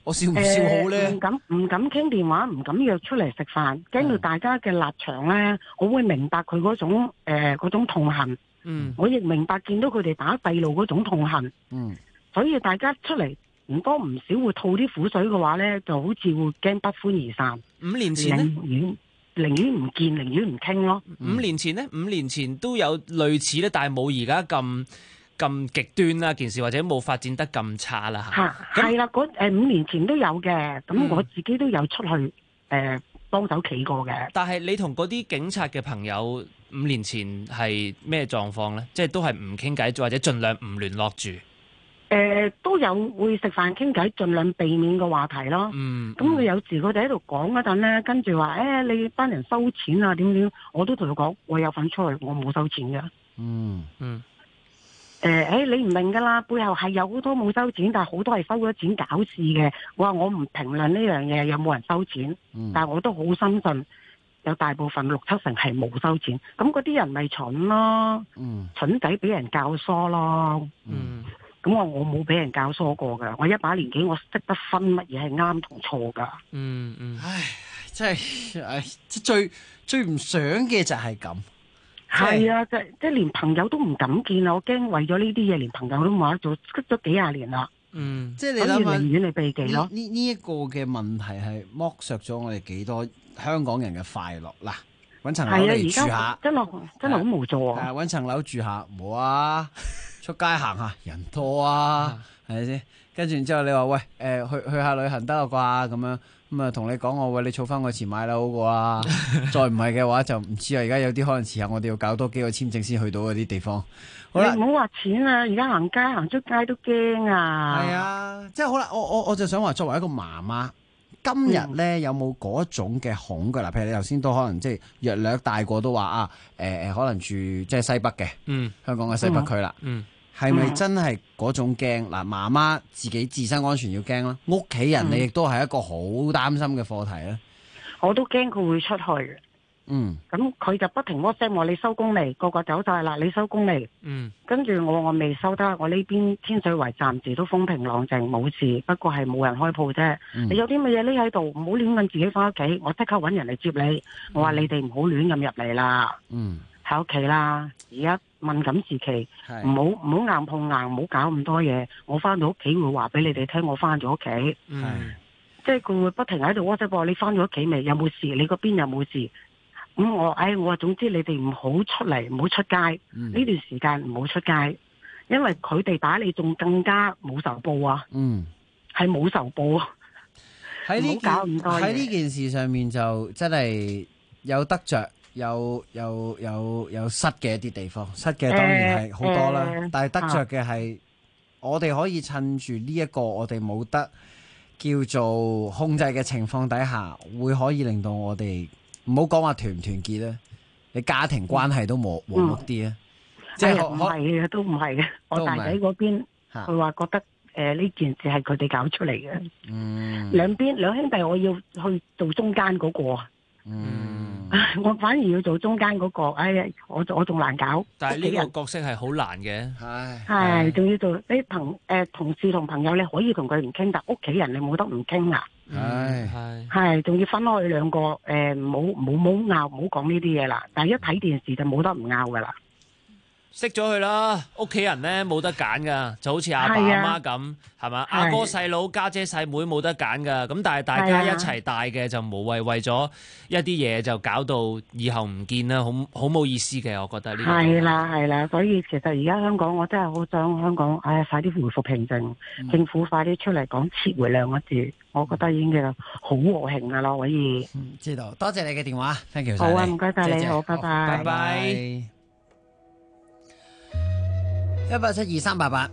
我笑唔笑好咧？ 唔敢傾電話，唔敢約出嚟食飯，驚到大家嘅立場咧，我會明白佢嗰種痛恨。我亦明白見到佢哋打細路嗰種痛恨。所以大家出嚟唔多唔少會吐啲苦水嘅話咧，就好似會驚不歡而散。 5年前咧， 寧願唔見，寧願唔傾咯。 5年前咧，5年前都有類似咧，但係冇而家咁極端啦件事，或者冇發展得咁差啦嚇。 係啦，5年前都有嘅，咁我自己都有出去幫手企過嘅。 但係你同嗰啲警察嘅朋友5年前係咩狀況咧？即係都係唔傾偈，或者盡量唔聯絡住。 都有會食飯傾偈，盡量避免個話題咯。咁佢有時佢哋喺度講嗰陣咧，跟住話你班人收錢啊點點，我都同佢講，我有份出去，我冇收錢嘅。你唔明噶啦，背後係有好多冇收錢，但係好多係收咗錢搞事嘅。我話我唔評論呢樣嘢有冇人收錢，但係我都好深信有大部分6、7成係冇收錢。咁嗰啲人咪蠢咯，蠢仔俾人教唆咯。咁我冇俾人教唆過噶，我一把年紀，我識得分乜嘢係啱同錯噶。 唉，真係最唔想嘅就係咁。 係啊，即係連朋友都唔敢見啊！我驚為咗呢啲嘢，連朋友都冇得做，識咗幾廿年啦。 即係你諗下， 寧願你避忌咯。 呢一個嘅問題係剝削咗我哋幾多香港人嘅快樂嗱。搵層樓嚟住下， 真係好無助啊！ 搵層樓住下冇啊，出街行下人多啊，係咪先？跟住然之後你話喂，去下旅行得啦啩咁樣，咁啊同你講我喂，你儲翻個錢買樓好過啊！再唔係嘅話就唔知啊。而家有啲可能遲下我哋要搞多幾個簽證先去到嗰啲地方。好啦， 你唔好話錢啊！而家行街行出街都驚啊！ 係啊，即係好啦，我就想話作為一個媽媽。今日咧有冇嗰種嘅恐懼？嗱，譬如你頭先都可能即係約略大個都話啊，可能住即係西北嘅，香港嘅西北區啦，係咪真係嗰種驚？嗱，媽媽自己自身安全要驚啦，屋企人你亦都係一個好擔心嘅課題咧。 我都驚佢會出去。咁佢就不停 WhatsApp 我，你收工未？個個走晒啦，你收工未？跟住我未收得，我呢邊天水圍暫時都風平浪靜，冇事，不過係冇人開鋪啫。你有啲乜嘢匿喺度，唔好亂咁自己翻屋企，我即刻搵人嚟接你。我話你哋唔好亂咁入嚟啦，喺屋企啦。而家敏感時期，唔好硬碰硬，唔好搞咁多嘢。我翻到屋企會話俾你哋聽，我翻咗屋企。即係佢會不停喺度 WhatsApp 我，你翻咗屋企未？有冇事？你嗰邊有冇事？咁我話總之你哋唔好出嚟，唔好出街。呢段時間唔好出街，因為佢哋打你仲更加冇仇報啊。係冇仇報啊。 喺呢唔好搞咁多嘢。 喺呢件事上面就真係有得着，有失嘅一啲地方，失嘅當然係好多啦。但係得着嘅係我哋可以趁住呢一個我哋冇得叫做控制嘅情況底下，會可以令到我哋。唔好講話團唔團結咧，你家庭關係都和睦啲啊！ 即係唔係嘅，都唔係嘅。我大仔嗰邊，佢話覺得呢件事係佢哋搞出嚟嘅。兩兄弟，我要去做中間嗰個。我反而要做中間嗰個。哎呀，我仲難搞。 但係呢個角色係好難嘅。 係，仲要做啲同事同朋友，你可以同佢唔傾，但屋企人你冇得唔傾啊！係，仲要分開兩個，冇拗，唔好講呢啲嘢啦。但係一睇電視就冇得唔拗噶啦。 識咗佢啦，屋企人咧冇得揀噶，就好似阿爸阿媽咁，係嘛？阿哥細佬、家姐細妹冇得揀噶，咁但係大家一齊大嘅就無謂為咗一啲嘢就搞到以後唔見啦，好冇意思嘅，我覺得呢個係啦，所以其實而家香港我真係好想香港，快啲回復平靜，政府快啲出嚟講撤回兩個字，我覺得已經嘅好和平噶啦，可以。 知道，多謝你嘅電話 ，thank you。 好啊，唔該晒你，好，拜拜， 拜拜。 172-388，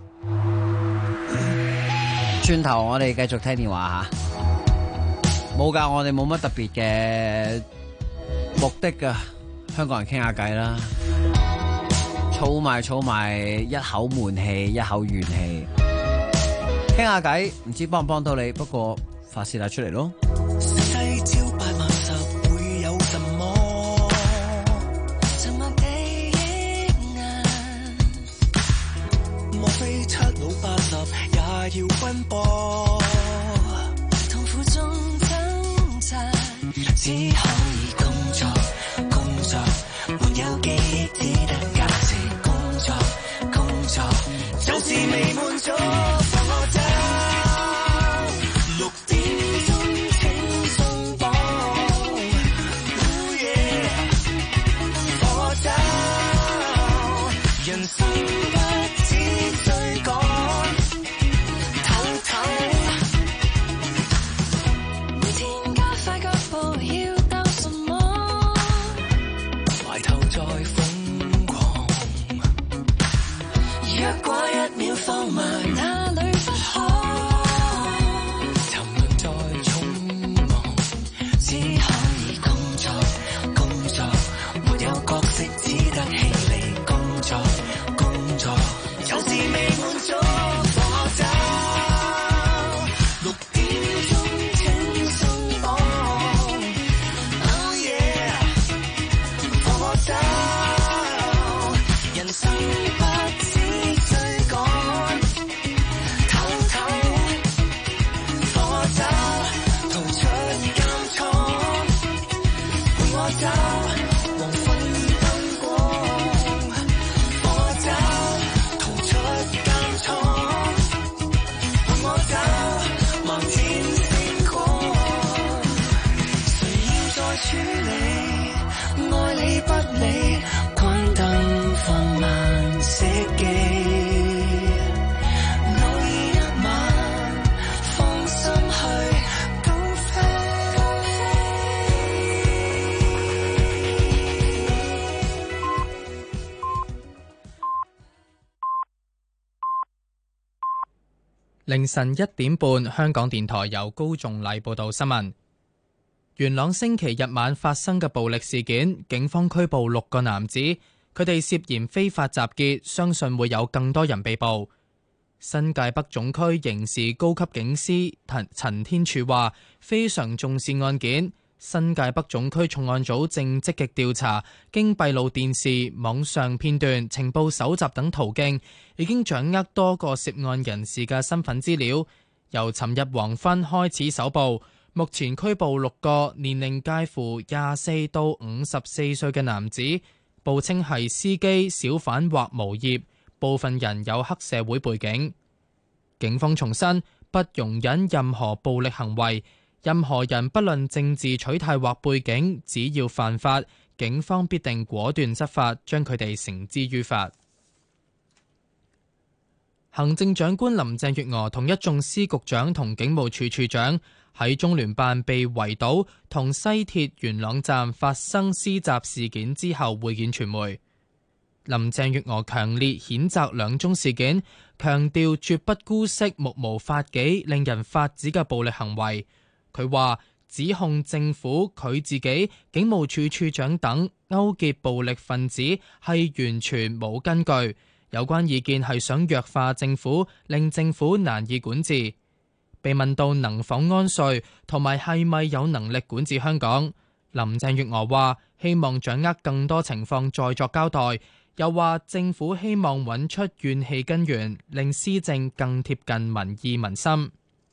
轉頭我哋繼續聽電話吓，冇噶，我哋冇乜特別嘅目的噶，香港人傾下偈啦，儲埋一口悶氣，一口怨氣，傾下偈，唔知幫唔幫到你，不過發洩下出嚟咯。 西招拜萬十會有什麼？莫非七老八十也要奔波？ 中掙扎，只可以工作，工作，沒有記憶只得價值。工作，工作，就是未滿足。火車6點鐘請鬆綁。火車人生不止追趕，唞唞。每天加快腳步，要到什麼？懷頭再瘋狂。若果一秒放慢，哪裏不可？沉淪在匆忙，只可以工作，工作，沒有角色，只得氣力。工作，工作，就是未滿足。火車6點鐘請鬆綁。Oh yeah， 火車人生不止追趕，唞唞。火車逃出監倉，陪我走黃昏燈光。火車逃出監倉，陪我走望天星光。誰要再處理愛理不理，關燈放慢熄機，偶爾一晚放心去高飛。 凌晨1點半，香港電台由高仲禮報道新聞。元朗星期日晚發生嘅暴力事件，警方拘捕6個男子，佢哋涉嫌非法集結，相信會有更多人被捕。新界北總區刑事高級警司陳天柱話，非常重視案件。新界北總區重案組正積極調查，經閉路電視、網上片段、情報搜集等途徑，已經掌握多個涉案人士嘅身份資料。由尋日黃昏開始搜捕，目前拘捕6個年齡介乎24到54歲嘅男子，報稱係司機、小販或無業，部分人有黑社會背景。警方重申，不容忍任何暴力行為。任何人不論政治取態或背景，只要犯法，警方必定果斷執法，將佢哋繩之於法。行政長官林鄭月娥同一眾司局長同警務處處長喺中聯辦被圍堵同西鐵元朗站發生施襲事件之後會見傳媒。林鄭月娥強烈譴責兩宗事件，強調絕不姑息目無法紀、令人髮指嘅暴力行為。佢話指控政府佢自己、警務處處長等勾結暴力分子係完全冇根據，有關意見係想弱化政府，令政府難以管治。被問到能否安睡同埋係咪有能力管治香港，林鄭月娥話希望掌握更多情況再作交代，又話政府希望揾出怨氣根源，令施政更貼近民意民心。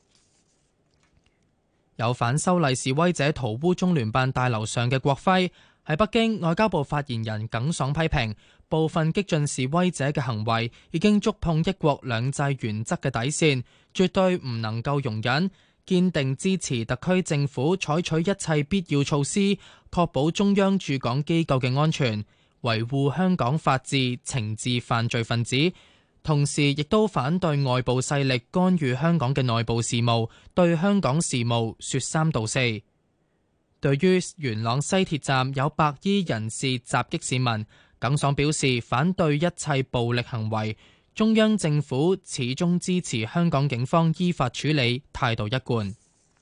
有反修例示威者塗污中聯辦大樓上嘅國徽，喺北京外交部發言人耿爽批評部分激進示威者嘅行為已經觸碰一國兩制原則嘅底線，絕對唔能夠容忍，堅定支持特區政府採取一切必要措施，確保中央駐港機構嘅安全，維護香港法治，懲治犯罪分子。同時亦都反對外部勢力干預香港嘅內部事務，對香港事務說三道四。對於元朗西鐵站有白衣人士襲擊市民，耿爽表示反對一切暴力行為，中央政府始終支持香港警方依法處理，態度一貫。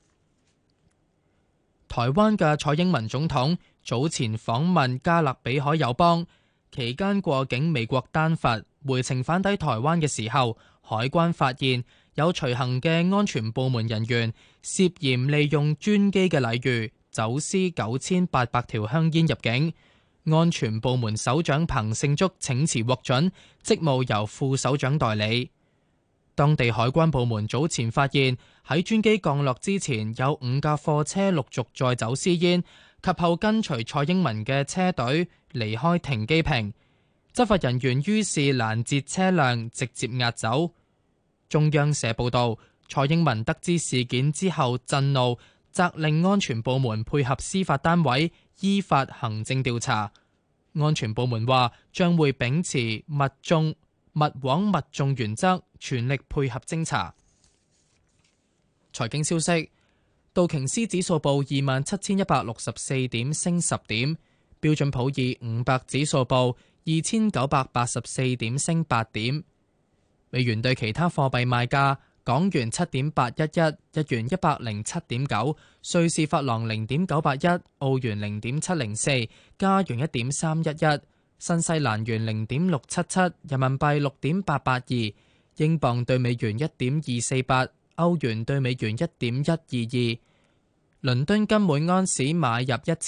台灣嘅蔡英文總統早前訪問加勒比海友邦，期間過境美國丹佛，回程返抵台灣嘅時候，海關發現有隨行嘅安全部門人員涉嫌利用專機嘅禮遇走私9800條香煙入境。安全部門首長彭勝竹請辭獲准，職務由副首長代理。 當地海關部門早前發現喺專機降落之前有5架貨車陸續載走私煙，及後跟隨蔡英文嘅車隊離開停機坪，執法人員於是攔截車輛直接押走。中央社報道，蔡英文得知事件之後震怒，責令安全部門配合司法單位依法行政調查。安全部門話將會秉持勿枉勿縱原則，全力配合偵查。財經消息，道瓊斯指數報27,164點，升10點；標準普爾500指數報2,984點，升8點。美元對其他貨幣賣價：港元7.811，日元107.9，瑞士法郎0.981，澳元0.704，加元1.311，新西蘭元0.677，人民幣6.882，英鎊對美元1.248，歐元對美元1.122。倫敦金每安士買入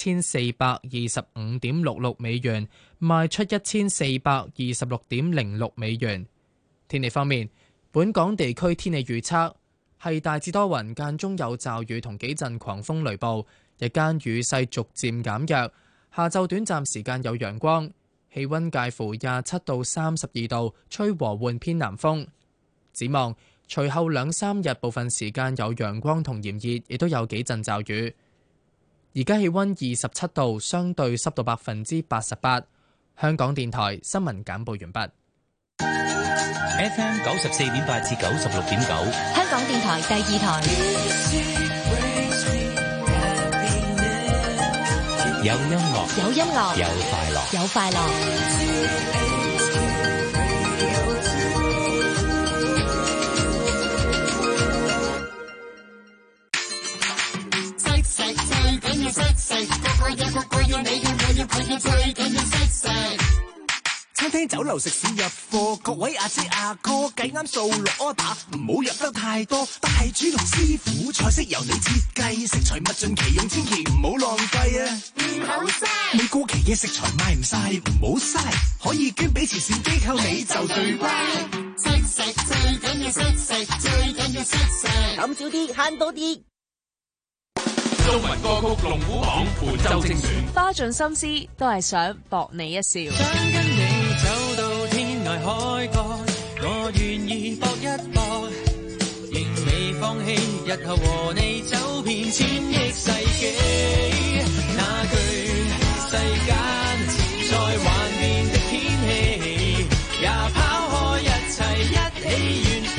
1425.66美元，賣出1426.06美元。天氣方面，本港地區天氣預測係大致多雲，間中有驟雨同幾陣狂風雷暴，日間雨勢逐漸減弱，下晝短暫時間有陽光，氣溫介乎27到32度，吹和緩偏南風。展望隨後2-3日部分時間有陽光同炎熱，亦都有幾陣驟雨。而家氣溫27度，相對濕度88%。香港電台新聞簡報完畢。 FM 94.8至96.9， 香港電台第2台。 有音樂， 有音樂， 有快樂， 有快樂。 餐廳酒樓食肆入貨，各位阿姐阿哥計啱數落 order， 唔好入得太多。大廚同師傅菜式由你設計，食材物盡其用，千祈唔好浪費啊！唔好嘥，未過期嘅食材賣唔晒，唔好嘥，可以捐俾慈善機構，你就對乖。識食最緊要識食，最緊要識食， 咁少啲慳多啲。 中文歌曲龍虎榜本周精選， 花盡心思都係想博你一笑。 想跟你走到天涯海角，我願意搏一搏，仍未放棄，日後和你走遍千億世紀。那句世間再幻變的天氣，也拋開一切，一起遠飛。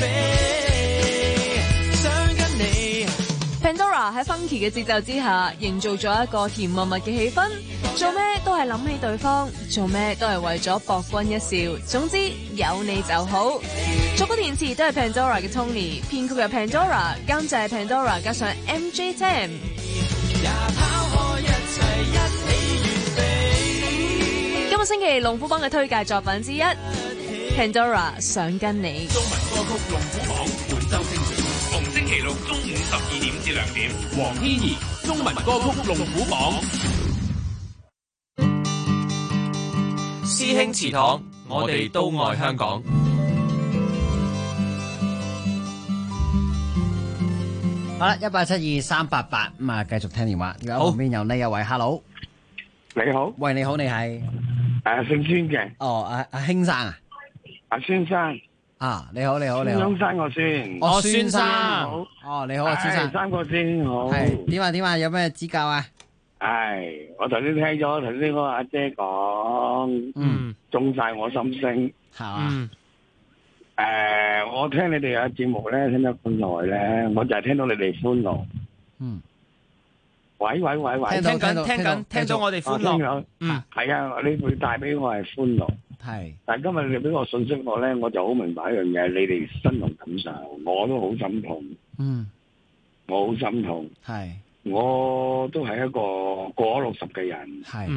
Pandora 喺 funky 嘅節奏之下，營造咗一個甜蜜蜜嘅氣氛。做咩都係諗起對方，做咩都係為咗博君一笑。總之有你就好。作曲填詞都係 Pandora 嘅 Tony， 編曲嘅 Pandora， 監製 Pandora 加上 MJ Tam。今個星期龍虎榜嘅推介作品之一 ，Pandora 想跟你。 中文歌曲龍虎榜本周精選，逢星期六中午12點至2點，黃天怡中文歌曲龍虎榜。 師兄祠堂，我哋都愛香港。 好啦，1872388咁啊，繼續聽電話。好，旁邊有呢一位 ，Hello， 你好， 喂，你好，你係姓孫嘅。 哦，阿興生啊， 阿孫生。 啊，你好，你好，你好。 孫生個孫。 哦，孫生。 好。 哦，你好啊，孫生。 三個孫好。 係點啊？點啊？有咩指教啊？ 係，我頭先聽咗頭先嗰個阿姐講，中晒我心聲， 係嘛？ 我聽你哋嘅節目咧，聽得咁耐咧，我就係聽到你哋歡樂。 嗯。 喂，聽到我哋歡樂。 係啊，你會帶俾我係歡樂。 係。但係今日你俾我信息我咧，我就好明白一樣嘢，你哋身同感受，我都好心痛。 嗯。 我好心痛。 係。 我都係一個過咗60嘅人， 係，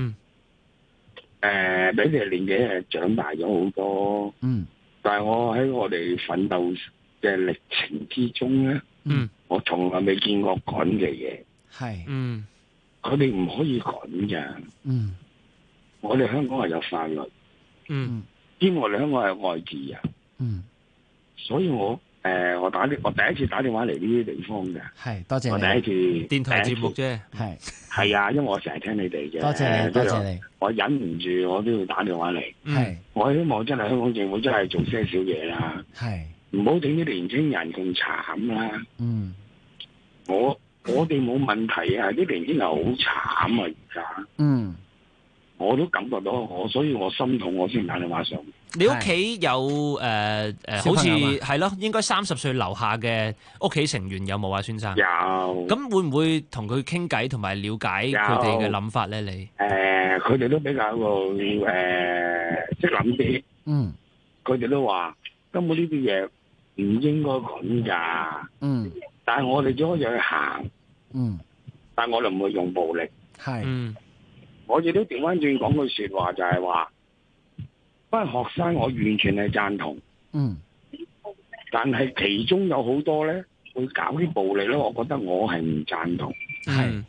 比你哋年紀係長大咗好多，但係我喺我哋奮鬥嘅歷程之中咧，我從來未見過趕嘅嘢， 係， 佢哋唔可以趕嘅，我哋香港係有法律，因為我哋香港係愛自由，所以我我第一次打電話嚟呢啲地方嘅， 係多謝你。 我第一次電台節目啫， 係啊，因為我成日聽你哋嘅， 多謝你，多謝你。 我忍唔住，我都要打電話嚟。 係， 我希望真係香港政府真係做些少嘢啦。 係， 唔好整啲年青人咁慘啦。 嗯， 我哋冇問題啊，啲年青人好慘啊而家。 嗯， 我都感覺到所以我心痛，我先打電話上。 你屋企有好似係咯，應該30歲樓下嘅屋企成員有冇啊，孫生？ 有。 咁會唔會同佢傾偈同埋了解佢哋嘅諗法咧？你佢哋都比較識諗啲。 嗯。 佢哋都話根本呢啲嘢唔應該咁㗎。 嗯。 但係我哋只可以去行。 嗯。 但係我哋唔會用暴力。 係。 嗯。 我亦都調翻轉講句説話，就係話。班學生我完全係贊同，但係其中有好多咧會搞啲暴力咧，我覺得我係唔贊同。 係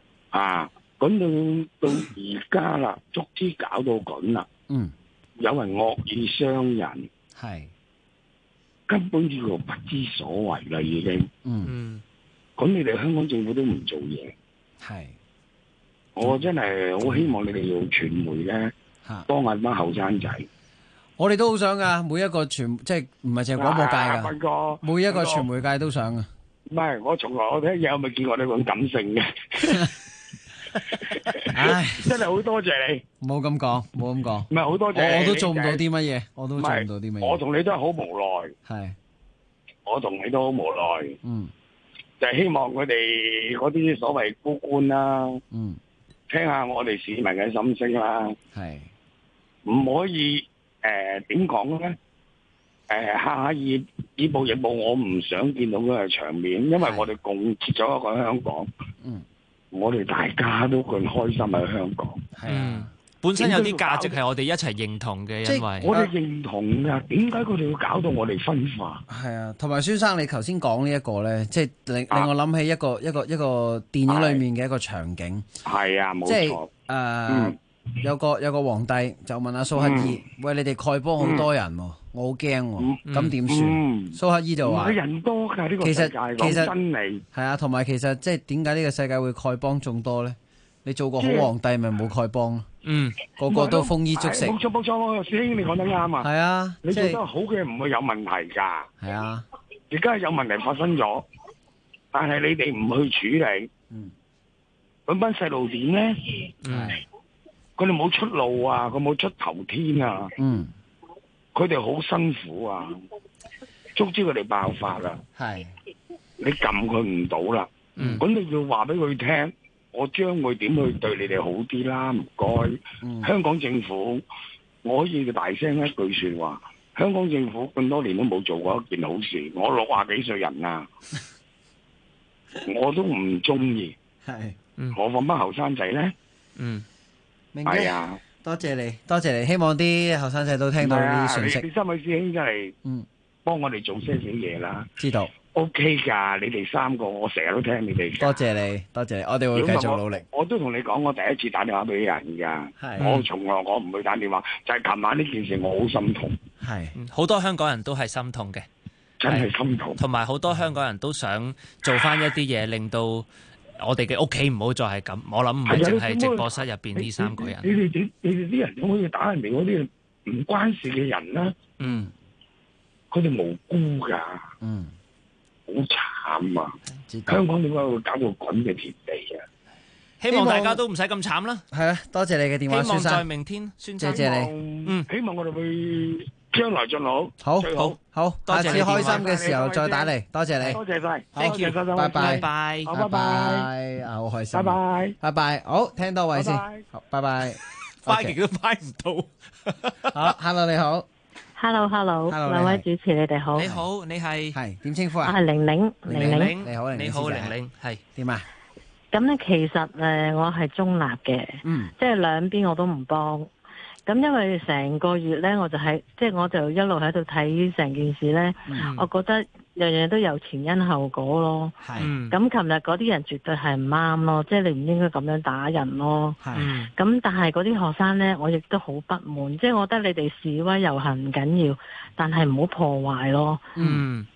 咁到而家啦，足之搞到咁啦，有人惡意傷人，根本叫做不知所謂啦，已經。咁你哋香港政府都唔做嘢，我真係好希望你哋用傳媒咧幫下班後生仔。 我哋都好想噶，每一個即係唔係淨係廣播界噶，每一個傳媒界都想噶。 唔係，我從來我睇嘢，我未見過你咁感性嘅。 唉， 真係好多謝你。 冇咁講，冇咁講。 唔係好多謝你， 我都做唔到啲乜嘢，我都做唔到啲乜嘢。 我同你都係好無奈。 係， 我同你都好無奈。就係希望佢哋嗰啲所謂高官啦，聽下我哋市民嘅心聲啦。 係， 唔可以。點講咧？下以暴易暴，我唔想見到嗰個場面，因為我哋共結咗一個香港。我哋大家都咁開心喺香港。 本身有啲價值係我哋一齊認同嘅，因為我哋認同㗎。點解佢哋要搞到我哋分化？ 係啊，同埋孫生，你頭先講呢一個咧，即係令我諗起一個電影裡面嘅一個場景。 係啊，冇錯。 有個皇帝就問阿蘇乞兒：喂，你哋丐幫好多人喎，我好驚喎，咁點算？蘇乞兒就話： 人多㗎呢個世界，講真理係啊，同埋其實即係點解呢個世界會丐幫眾多咧？你做個好皇帝咪冇丐幫咯？個個都豐衣足食。 冇錯，師兄你講得啱啊！ 係啊， 你做得好嘅唔會有問題㗎。 係啊， 而家有問題發生咗，但係你哋唔去處理，咁班細路點咧？佢哋冇出路啊！佢冇出頭天啊！佢哋好辛苦啊！足之佢哋爆發啦！你撳佢唔到啦！咁你要話俾佢聽，我將會點去對你哋好啲啦？唔該，香港政府，我可以大聲一句説話：香港政府咁多年都冇做過一件好事。我60幾歲人啊，我都唔中意。何況班後生仔咧？係啊， 多謝你，多謝你，希望啲後生仔都聽到呢啲信息。 你三位師兄真係，幫我哋做些少嘢啦。 知道 ，OK 噶，你哋3個，我成日都聽你哋。 多謝你，多謝你，我哋會繼續努力。 我都同你講，我第一次打電話俾人噶，我從來我唔會打電話，就係琴晚呢件事，我好心痛。 係，好多香港人都係心痛嘅， 真係心痛。 同埋好多香港人都想做翻一啲嘢，令到我哋嘅屋企唔好再係咁，我諗唔係淨係直播室入邊呢3個人。 你哋啲人點可以打人哋嗰啲唔關事嘅人啦？佢哋無辜噶，好慘啊！香港點解會搞到咁嘅田地啊？ 希望大家都唔使咁慘啦。 係啊，多謝你嘅電話， 希望孫生。 在明天，孫生。 謝謝你。 希望我哋會將來進好。 好，下次開心嘅時候再打嚟，多謝你。 多謝晒 ，thank you， 拜拜， 拜拜， 好開心， 拜拜， 拜拜，好，聽多位先，好，拜拜， 拜極都拜唔到。 好 ，hello 你好 ，hello，兩位主持你哋好， 你好，你係點稱呼啊？ 我係玲玲， 你好， 你好，玲玲係點啊？ 咁咧其實我係中立嘅，即係兩邊我都唔幫。咁因為成個月咧，我就一路喺度睇成件事咧，我覺得樣樣都有前因後果咯。咁琴日嗰啲人絕對係唔啱咯，即係你唔應該咁樣打人咯。咁但係嗰啲學生咧，我亦都好不滿，即係我覺得你哋示威遊行唔緊要，但係唔好破壞咯。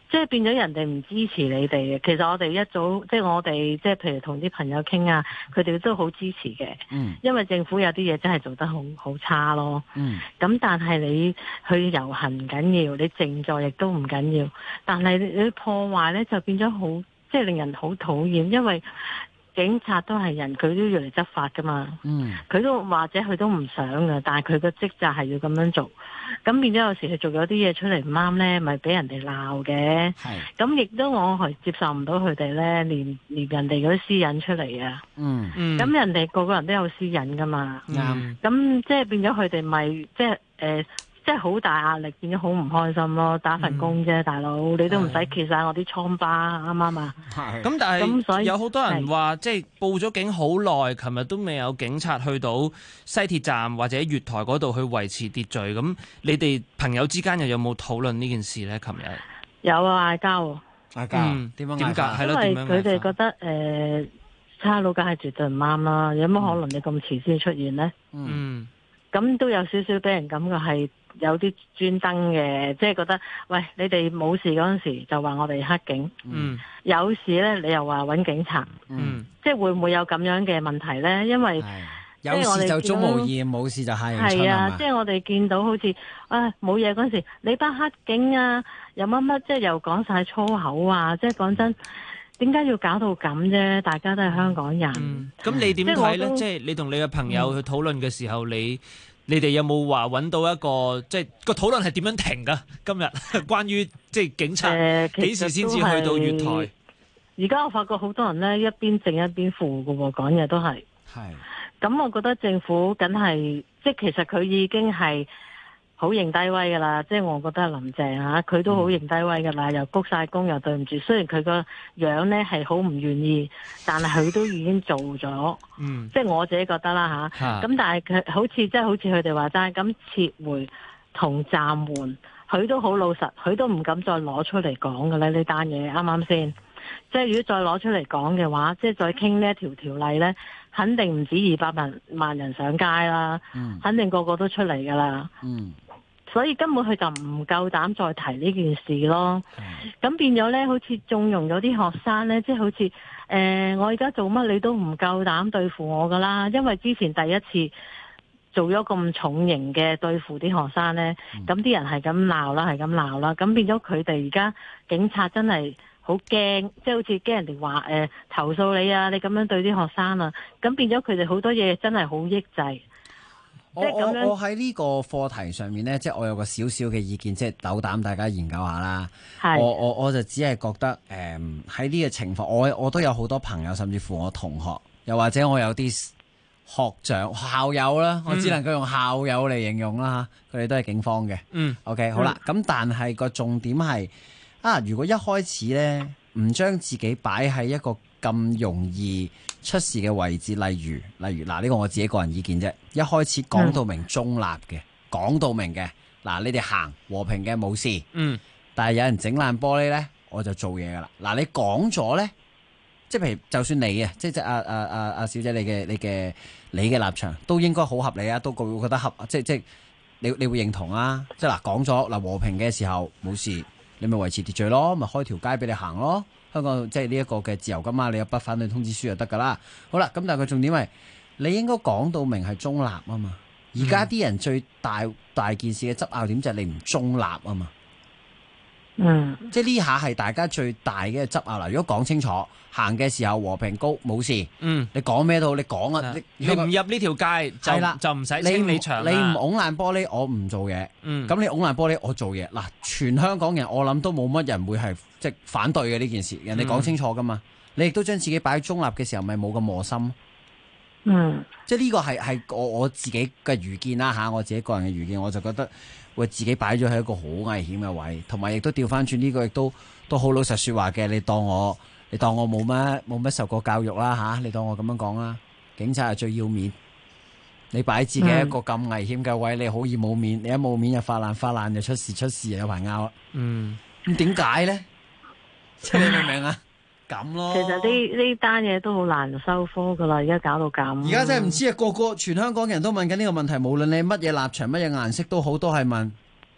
即係變咗人哋唔支持你哋嘅。其實我哋一早即係我哋即係譬如同啲朋友傾啊，佢哋都好支持嘅。因為政府有啲嘢真係做得好差咯。咁但係你去遊行唔緊要，你靜坐亦都唔緊要，但係你破壞咧就變咗好，即係令人好討厭，因為警察都係人，佢都要嚟執法噶嘛。佢都或者佢都唔想㗎，但係佢個職責係要咁樣做。咁變咗有時佢做咗啲嘢出嚟唔啱咧，咪俾人哋鬧嘅。咁亦都我係接受唔到佢哋咧，連人哋嗰啲私隱出嚟啊。咁人哋個個人都有私隱噶嘛。咁即係變咗佢哋咪即係即係好大壓力，變咗好唔開心咯。打份工啫，大佬，你都唔使揭晒我啲瘡疤，啱唔啱啊？ 咁但係有好多人話，即係報咗警好耐，琴日都未有警察去到西鐵站或者月台嗰度去維持秩序。咁你哋朋友之間又有冇討論呢件事咧？琴日有啊，嗌交。 嗌交點樣嗌交？ 係咯，因為佢哋覺得差佬梗係絕對唔啱啦。有乜可能你咁遲先出現咧？咁都有少少俾人感覺係有啲專登嘅，即係覺得喂，你哋冇事嗰陣時就話我哋黑警，有事咧你又話揾警察，即係會唔會有咁樣嘅問題咧？因為有事就鍾無艷，冇事就嚇人春係啊，即係我哋見到好似冇嘢嗰陣時，你班黑警啊，又乜乜，即係又講晒粗口啊！即係講真，點解要搞到咁啫？大家都係香港人。 咁你點睇咧？即係你同你嘅朋友去討論嘅時候，你哋有冇話揾到一個即係個討論係點樣停㗎？今日關於即係警察幾時先至去到月台？ 而家我發覺好多人咧一邊正一邊負㗎喎，講嘢都係。咁我覺得政府梗係即係其實佢已經係好認低威㗎啦。即係我覺得林鄭嚇佢都好認低威㗎啦，又鞠晒躬又對唔住。雖然佢個樣咧係好唔願意，但係佢都已經做咗。即係我自己覺得啦嚇。咁但係佢好似即係好似佢哋話齋咁撤回同暫緩，佢都好老實，佢都唔敢再攞出嚟講㗎啦呢單嘢，啱啱先？即係如果再攞出嚟講嘅話，即係再傾呢一條條例咧，肯定唔止200萬人上街啦，肯定個個都出嚟㗎啦。所以根本佢就唔夠膽再提呢件事咯。咁變咗咧，好似縱容咗啲學生咧，即係好似我而家做乜你都唔夠膽對付我㗎啦。因為之前第一次做咗咁重刑嘅對付啲學生咧，咁啲人係咁鬧啦，係咁鬧啦。咁變咗佢哋而家警察真係好驚，即係好似驚人哋話投訴你啊，你咁樣對啲學生啊，咁變咗佢哋好多嘢真係好抑制。 我喺呢個課題上面呢，即係我有個少少嘅意見，即係斗膽大家研究下啦。我就只係覺得喺呢個情況，我都有好多朋友，甚至乎我同學，又或者我有啲學長、校友啦，我只能夠用校友嚟形容啦嚇，佢哋都係警方嘅。OK 好啦，咁但係個重點係如果一開始呢，唔將自己擺喺一個咁容易出事嘅位置，例如嗱，呢個我自己個人意見啫。一開始講到明中立嘅，講到明嘅，嗱，你哋行和平嘅冇事，但係有人整爛玻璃呢，我就做嘢噶啦。嗱，你講咗呢，即係譬如就算你啊，即係阿小姐你嘅立場都應該好合理啊，都會覺得即係你會認同啊。即係嗱，講咗嗱和平嘅時候冇事，你咪維持秩序咯，咪開條街俾你行咯。香港即係呢一個嘅自由㗎嘛，你有不反對通知書就得㗎啦。好啦，咁但係個重點係你應該講到明係中立啊嘛。而家啲人最大件事嘅執拗點就係你唔中立啊嘛。即係呢下係大家最大嘅執拗啦。如果講清楚，行嘅時候和平高冇事，你講咩都好，你講啊， 你唔入呢條街就唔使清理場啦。 你唔拱爛玻璃，我唔做嘢。咁你拱爛玻璃，我做嘢。嗱，全香港人我諗都冇乜人會係即係反對嘅呢件事。人哋講清楚噶嘛，你亦都將自己擺喺中立嘅時候，咪冇咁磨心。即係呢個係我自己嘅愚見啦嚇，我自己個人嘅愚見，我就覺得會自己擺咗喺一個好危險嘅位，同埋亦都調翻轉呢個亦都好老實説話嘅。你當我冇乜受過教育啦嚇，你當我咁樣講啦。警察係最要面，你擺自己一個咁危險嘅位，你好易冇面，你一冇面就發爛就出事有排拗啦。咁點解咧？即係你明唔明啊？咁咯， 其實呢單嘢都好難收科噶啦，而家搞到咁。 而家真係唔知啊，個全香港人都問緊呢個問題，無論你乜嘢立場、乜嘢顏色都好，都係問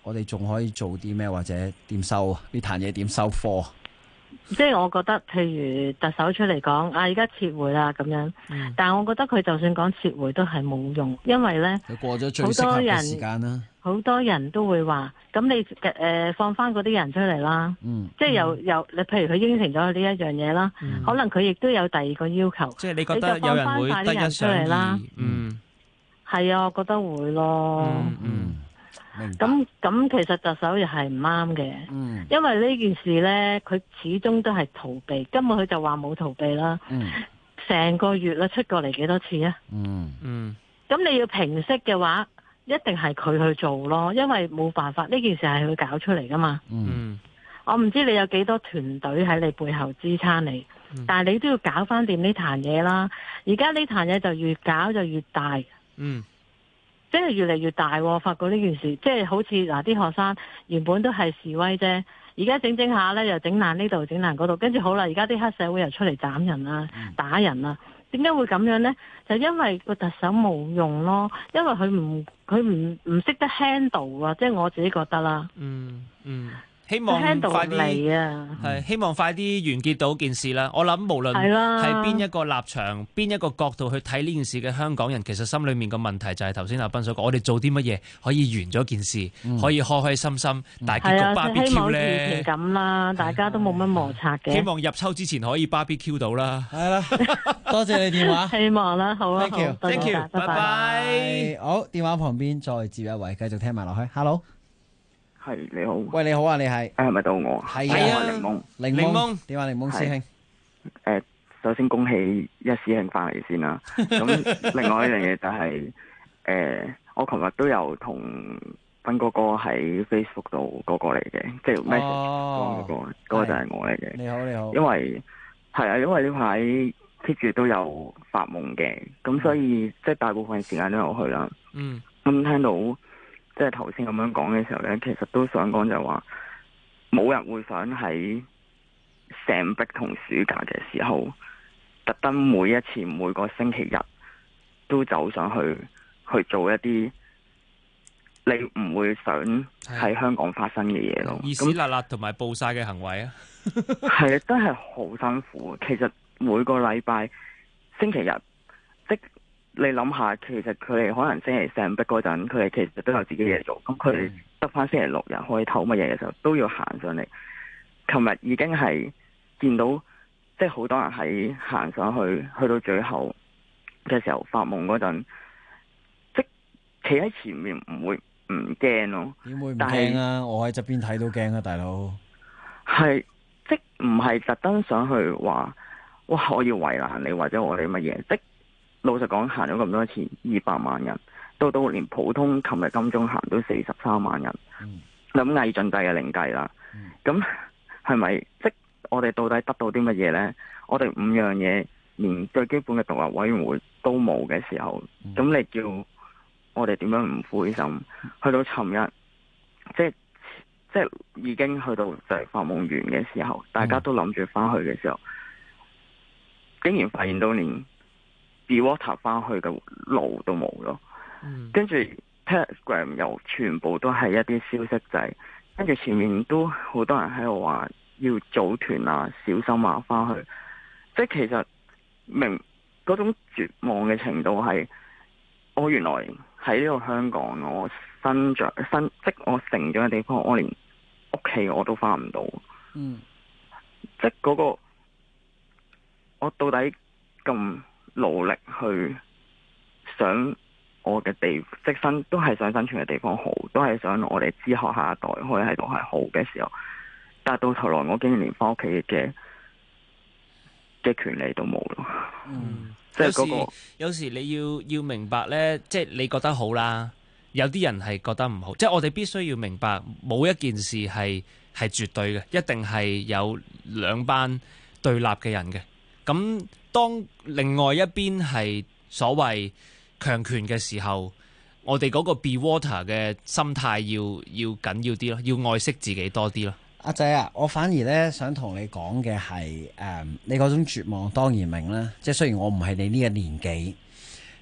我哋仲可以做啲咩，或者點收呢壇嘢點收貨？ 即係我覺得，譬如特首出嚟講啊，而家撤回啦咁樣，但係我覺得佢就算講撤回都係冇用，因為呢， 佢過咗最適合嘅時間啦。 好多人都會話，咁你放翻嗰啲人出嚟啦，即係又你譬如佢應承咗呢一樣嘢啦，可能佢亦都有第二個要求， 即係你覺得有人會得一上二？ 係啊，我覺得會咯。咁其實特首又係唔啱嘅，因為呢件事呢，佢始終都係逃避，根本佢就話冇逃避啦。成個月啦，出過嚟幾多次啊？咁你要平息嘅話，一定係佢去做咯，因為冇辦法，呢件事係佢搞出嚟噶嘛。我唔知你有幾多團隊喺你背後支撐你，但係你都要搞翻掂呢壇嘢啦。而家呢壇嘢就越搞就越大。即係越嚟越大喎，發覺呢件事，即係好似嗱啲學生原本都係示威啫，而家整下呢，又整爛呢度整爛嗰度，跟住好啦，而家啲黑社會又出嚟斬人啦、打人啦，點解會咁樣呢？就因為個特首冇用咯，因為佢唔識得 handle 啊，即係我自己覺得啦。 希望快啲係希望快啲完結到件事啦。我諗無論係邊一個立場、邊一個角度去睇呢件事嘅香港人，其實心裏面個問題就係頭先阿斌所講，我哋做啲乜嘢可以完咗件事，可以開開心心，大結局 BBQ 咧。 咁啦，大家都冇乜摩擦嘅。 希望入秋之前可以 BBQ 到啦。 係啦，多謝你電話。 希望啦，好啊 ，Thank you，拜拜。 好，電話旁邊再接一位，繼續聽埋落去。Hello。 係你好， 喂你好啊，你係係咪到我？ 係啊，檸檬，點啊檸檬師兄？ 首先恭喜一師兄翻嚟先啦。咁另外一樣嘢就係我琴日都有同斌哥哥喺 Facebook 度嗰個嚟嘅，即係 message 嗰個就係我嚟嘅。 你好你好， 因為呢排 keep 住都有發夢嘅，咁所以即係大部分時間都有去啦。咁聽到。即係頭先咁樣講嘅時候呢，其實都想講就係話，冇人會想喺成壁同暑假嘅時候，特登每一次每個星期日都走上去做一啲你唔會想喺香港發生嘅嘢咯。 意屎辣辣同埋暴晒嘅行為啊， 係真係好辛苦。其實每個禮拜星期日即你諗下，其實佢哋可能星期四逼嗰陣，佢哋其實都有自己嘢做。咁佢哋得翻星期六日可以唞乜嘢嘅時候，都要行上嚟。琴日已經係見到，即係好多人喺行上去到最後嘅時候發夢嗰陣，即企喺前面唔會唔驚咯。 點會唔驚啊？我喺側邊睇到驚啊，大佬。 係即唔係特登想去話，哇！我要為難你或者我哋乜嘢？即老實講，行咗咁多次，200萬人，到連普通琴日金鐘行都43萬人，咁魏晉帝嘅另計啦。咁係咪即我哋到底得到啲乜嘢呢？我哋5樣嘢連最基本嘅獨立委員會都冇嘅時候，咁你叫我哋點樣唔灰心？去到尋日，即已經去到就係發夢完嘅時候，大家都諗住翻去嘅時候，竟然發現到連Be Water 翻去嘅路都冇咯，跟住 Telegram 又全部都係一啲消息仔，跟住前面都好多人喺度話要組團啊、小心啊翻去，即係其實明嗰種絕望嘅程度係，我原來喺呢個香港，我即我成長嘅地方，我連屋企我都翻唔到，即係嗰個我到底咁努力去想我嘅即都係想生存嘅地方好，都係想我哋之後下一代可以喺度係好嘅時候，但係到頭來我竟然連翻屋企嘅權利都冇咯。即係嗰個有時你要明白呢，即係你覺得好啦，有啲人係覺得唔好，即係我哋必須要明白，冇一件事係絕對嘅，一定係有兩班對立嘅人嘅。咁當另外一邊係所謂強權嘅時候，我哋嗰個 Be Water 嘅心態要緊要啲咯，要愛惜自己多啲咯。 阿仔啊，我反而咧想同你講嘅係你嗰種絕望當然明啦，即係雖然我唔係你呢個年紀，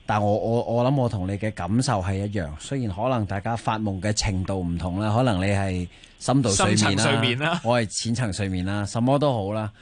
但我諗我同你嘅感受係一樣，雖然可能大家發夢嘅程度唔同啦，可能你係深度睡眠啦， 深層睡眠啦我係淺層睡眠啦，什麼都好啦。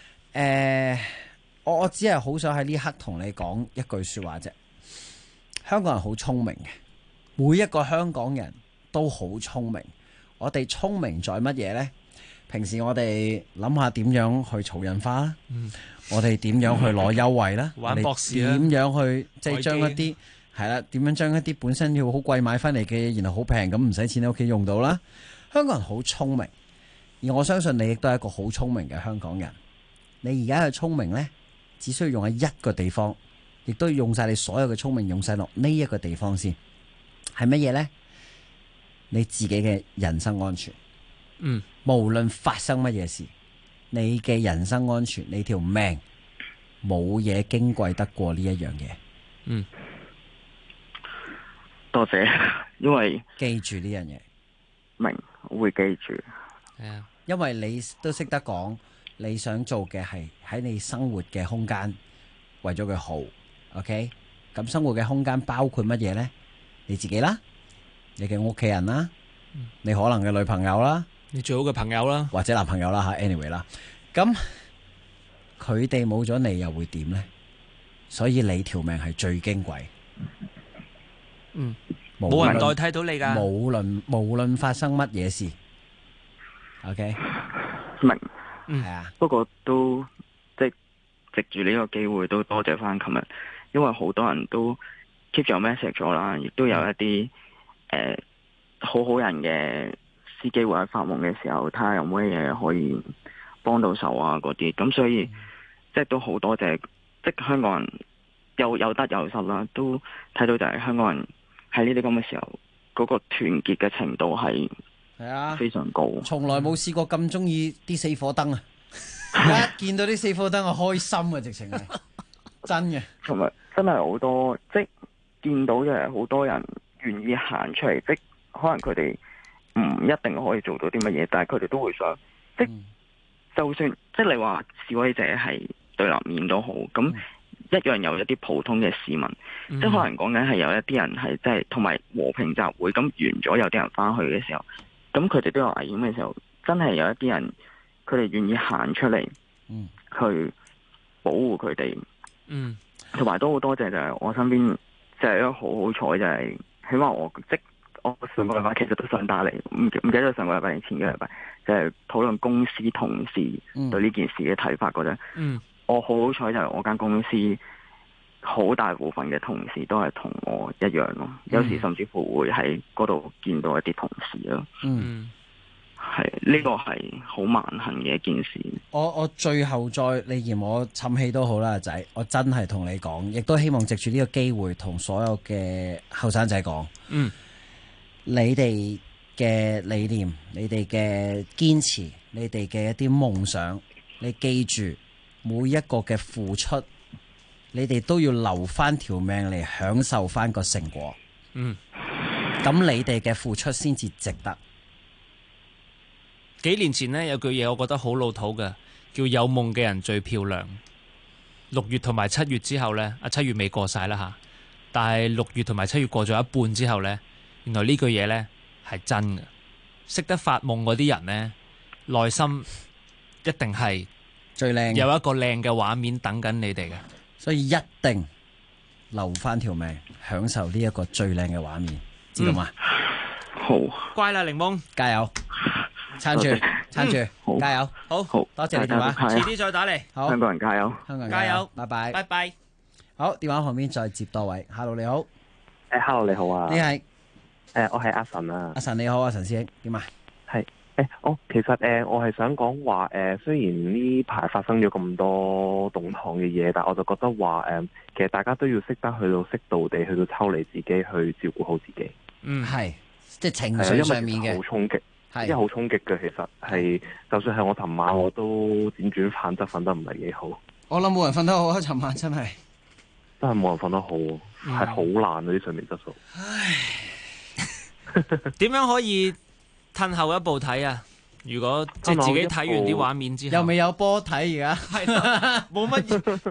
我只係好想喺呢刻同你講一句說話啫。香港人好聰明嘅，每一個香港人都好聰明。我哋聰明在乜嘢呢？平時我哋諗下點樣去儲印花啦，我哋點樣去攞優惠啦， 玩博士啦， 點樣去即係將一啲係啦，點樣將一啲本身要好貴買翻嚟嘅嘢，然後好平咁唔使錢喺屋企用到啦。香港人好聰明，而我相信你亦都係一個好聰明嘅香港人。你而家嘅聰明呢，只需要用喺一個地方，亦都要用晒你所有嘅聰明用晒落呢一個地方先。係乜嘢呢？你自己嘅人身安全。無論發生乜嘢事，你嘅人身安全，你條命冇嘢矜貴得過呢一樣嘢。 多謝，因為記住呢樣嘢， 明我會記住。 因為你都識得講，你想做嘅係喺你生活嘅空間為咗佢好。OK， 咁生活嘅空間包括乜嘢呢？你自己啦，你嘅屋企人啦，你可能嘅女朋友啦。 你最好嘅朋友啦， 或者男朋友啦吓 ，anyway 啦，咁佢哋冇咗你又會點呢？所以你條命係最矜貴， 冇人代替到你噶， 無論發生乜嘢事 ，OK， 明，係啊，不過都即係藉住呢個機會都多謝翻琴日，因為好多人都 keep 咗 message 咗啦，亦都有一啲好好人嘅司機會喺發夢嘅時候睇下有冇嘢可以幫到手啊嗰啲，咁所以即係都好多謝，即係香港人有得有失啦，都睇到就係香港人喺呢啲咁嘅時候嗰個團結嘅程度係非常高， 從來冇試過咁中意啲死火燈啊！一見到啲死火燈我開心啊，直情係真嘅， 同埋真係好多即係見到嘅係好多人願意行出嚟，即係可能佢哋唔一定可以做到啲乜嘢，但係佢哋都會想，即就算即係你話示威者係對立面都好，咁一樣有一啲普通嘅市民，即係可能講緊係有一啲人係即係同埋和平集會，咁完咗有啲人翻去嘅時候，咁佢哋都有危險嘅時候，真係有一啲人佢哋願意行出嚟，去保護佢哋，同埋都好多謝就係我身邊就係一個好好彩就係，起碼我上個禮拜其實都想打嚟，唔記得上個禮拜定前個禮拜，就係討論公司同事對呢件事嘅睇法嗰陣，我好好彩就係我間公司好大部分嘅同事都係同我一樣咯，有時甚至乎會喺嗰度見到一啲同事咯，係呢個係好萬幸嘅一件事。 我最後再你嫌我沉氣都好啦，仔，我真係同你講，亦都希望藉住呢個機會同所有嘅後生仔講。你哋嘅理念，你哋嘅堅持，你哋嘅一啲夢想，你記住每一個嘅付出，你哋都要留翻條命嚟享受翻個成果。咁你哋嘅付出先至值得。 幾年前呢，有句嘢我覺得好老土嘅，叫有夢嘅人最漂亮。6月同埋7月之後呢，7月未過晒啦吓，但係6月同埋7月過咗一半之後呢，原來呢句嘢呢係真嘅。識得發夢嗰啲人呢，內心一定係最靚， 有一個靚嘅畫面等緊你哋嘅， 所以一定留翻條命，享受呢一個最靚嘅畫面，知道嗎？ 好， 乖啦，檸檬， 加油！撐住，加油！ 好， 多謝你電話， 遲啲再打嚟。 好， 香港人加油， 香港人加油， 拜拜， 拜拜。 好，電話旁邊再接多位 ，Hello 你好 ，Hello 你好啊， 你係我係阿神啊， 阿神你好啊，陳師兄，點啊？ 係其實我係想講話雖然呢排發生咗咁多動盪嘅嘢，但我就覺得話其實大家都要識得去到適度地去到抽離自己，去照顧好自己。 係，即係情緒上面嘅好衝擊。因為好衝擊嘅，其實係，就算係我尋晚我都輾轉反側瞓得唔係幾好。 我諗冇人瞓得好啊！尋晚真係冇人瞓得好，係好難嗰啲睡眠質素。 點樣可以褪後一步睇啊？如果即係自己睇完啲畫面之後， 又未有波睇而家， 係冇乜，即係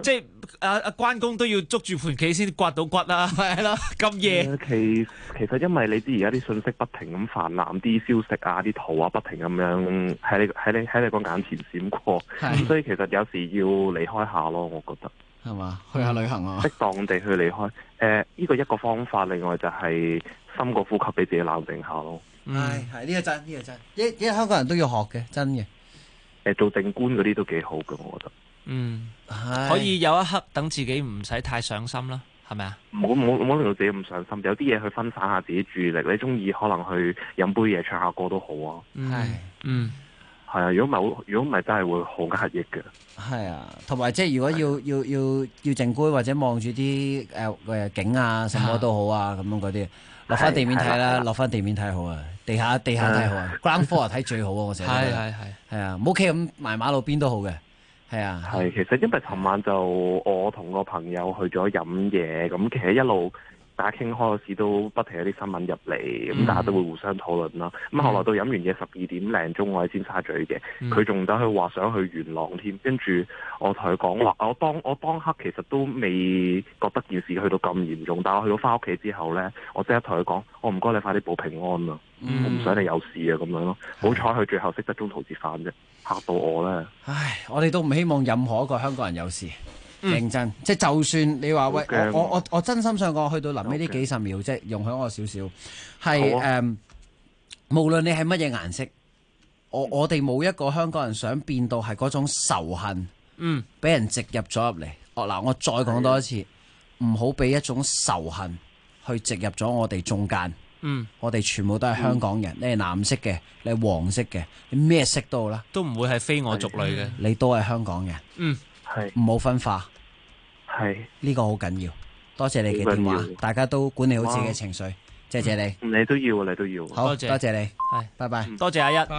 關公都要捉住盤棋先刮到骨啦，係咯，咁夜。 其實因為你知而家啲信息不停咁泛濫，啲消息啊、啲圖啊不停咁樣喺你個眼前閃過，所以其實有時要離開下咯，我覺得係嘛，去下旅行啊， 適當地去離開。呢個一個方法，另外就係深個呼吸，俾自己冷靜下咯。 係呢個真，呢個真，因為香港人都要學嘅，真嘅。 做靜觀嗰啲都幾好嘅，我覺得。 可以有一刻等自己唔使太上心啦，係咪啊？ 唔好令到自己咁上心，有啲嘢去分散下自己注意力。你中意可能去飲杯嘢、唱下歌都好啊。係啊，如果唔係真係會好壓抑嘅。 係啊，同埋即係如果要靜觀或者望住啲景啊，什麼都好啊，咁樣嗰啲，落翻地面睇啦，落翻地面睇好啊，地下睇好啊，ground floor 睇最好啊，我成日都覺得係啊，唔好企咁埋馬路邊都好嘅。係啊， 其實因為尋晚就我同個朋友去咗飲嘢，咁其實一路大家傾開嗰時都不停有啲新聞入嚟，咁大家都會互相討論啦。咁後來到飲完嘢12點零鐘，我喺尖沙咀嘅，佢仲走去話想去元朗添，跟住我同佢講話，我當刻其實都未覺得件事去到咁嚴重，但係我去到翻屋企之後呢，我即刻同佢講，我唔該你快啲報平安啊，我唔想你有事啊咁樣咯。好彩佢最後識得中途折返啫，嚇到我呢。 唉，我哋都唔希望任何一個香港人有事。認真，即係就算你話喂，我真心想講，去到臨尾呢幾十秒，即係容許我少少，係無論你係乜嘢顏色，我哋冇一個香港人想變到係嗰種仇恨，俾人植入咗入嚟。嗱，我再講多一次，唔好俾一種仇恨去植入咗我哋中間。我哋全部都係香港人，你係藍色嘅，你係黃色嘅，你咩色都好啦， 都唔會係非我族類嘅， 你都係香港人。唔好分化，呢個好緊要。多謝你嘅電話，大家都管理好自己嘅情緒，謝謝你。 你都要， 好，多謝你，係，拜拜， 多謝阿一。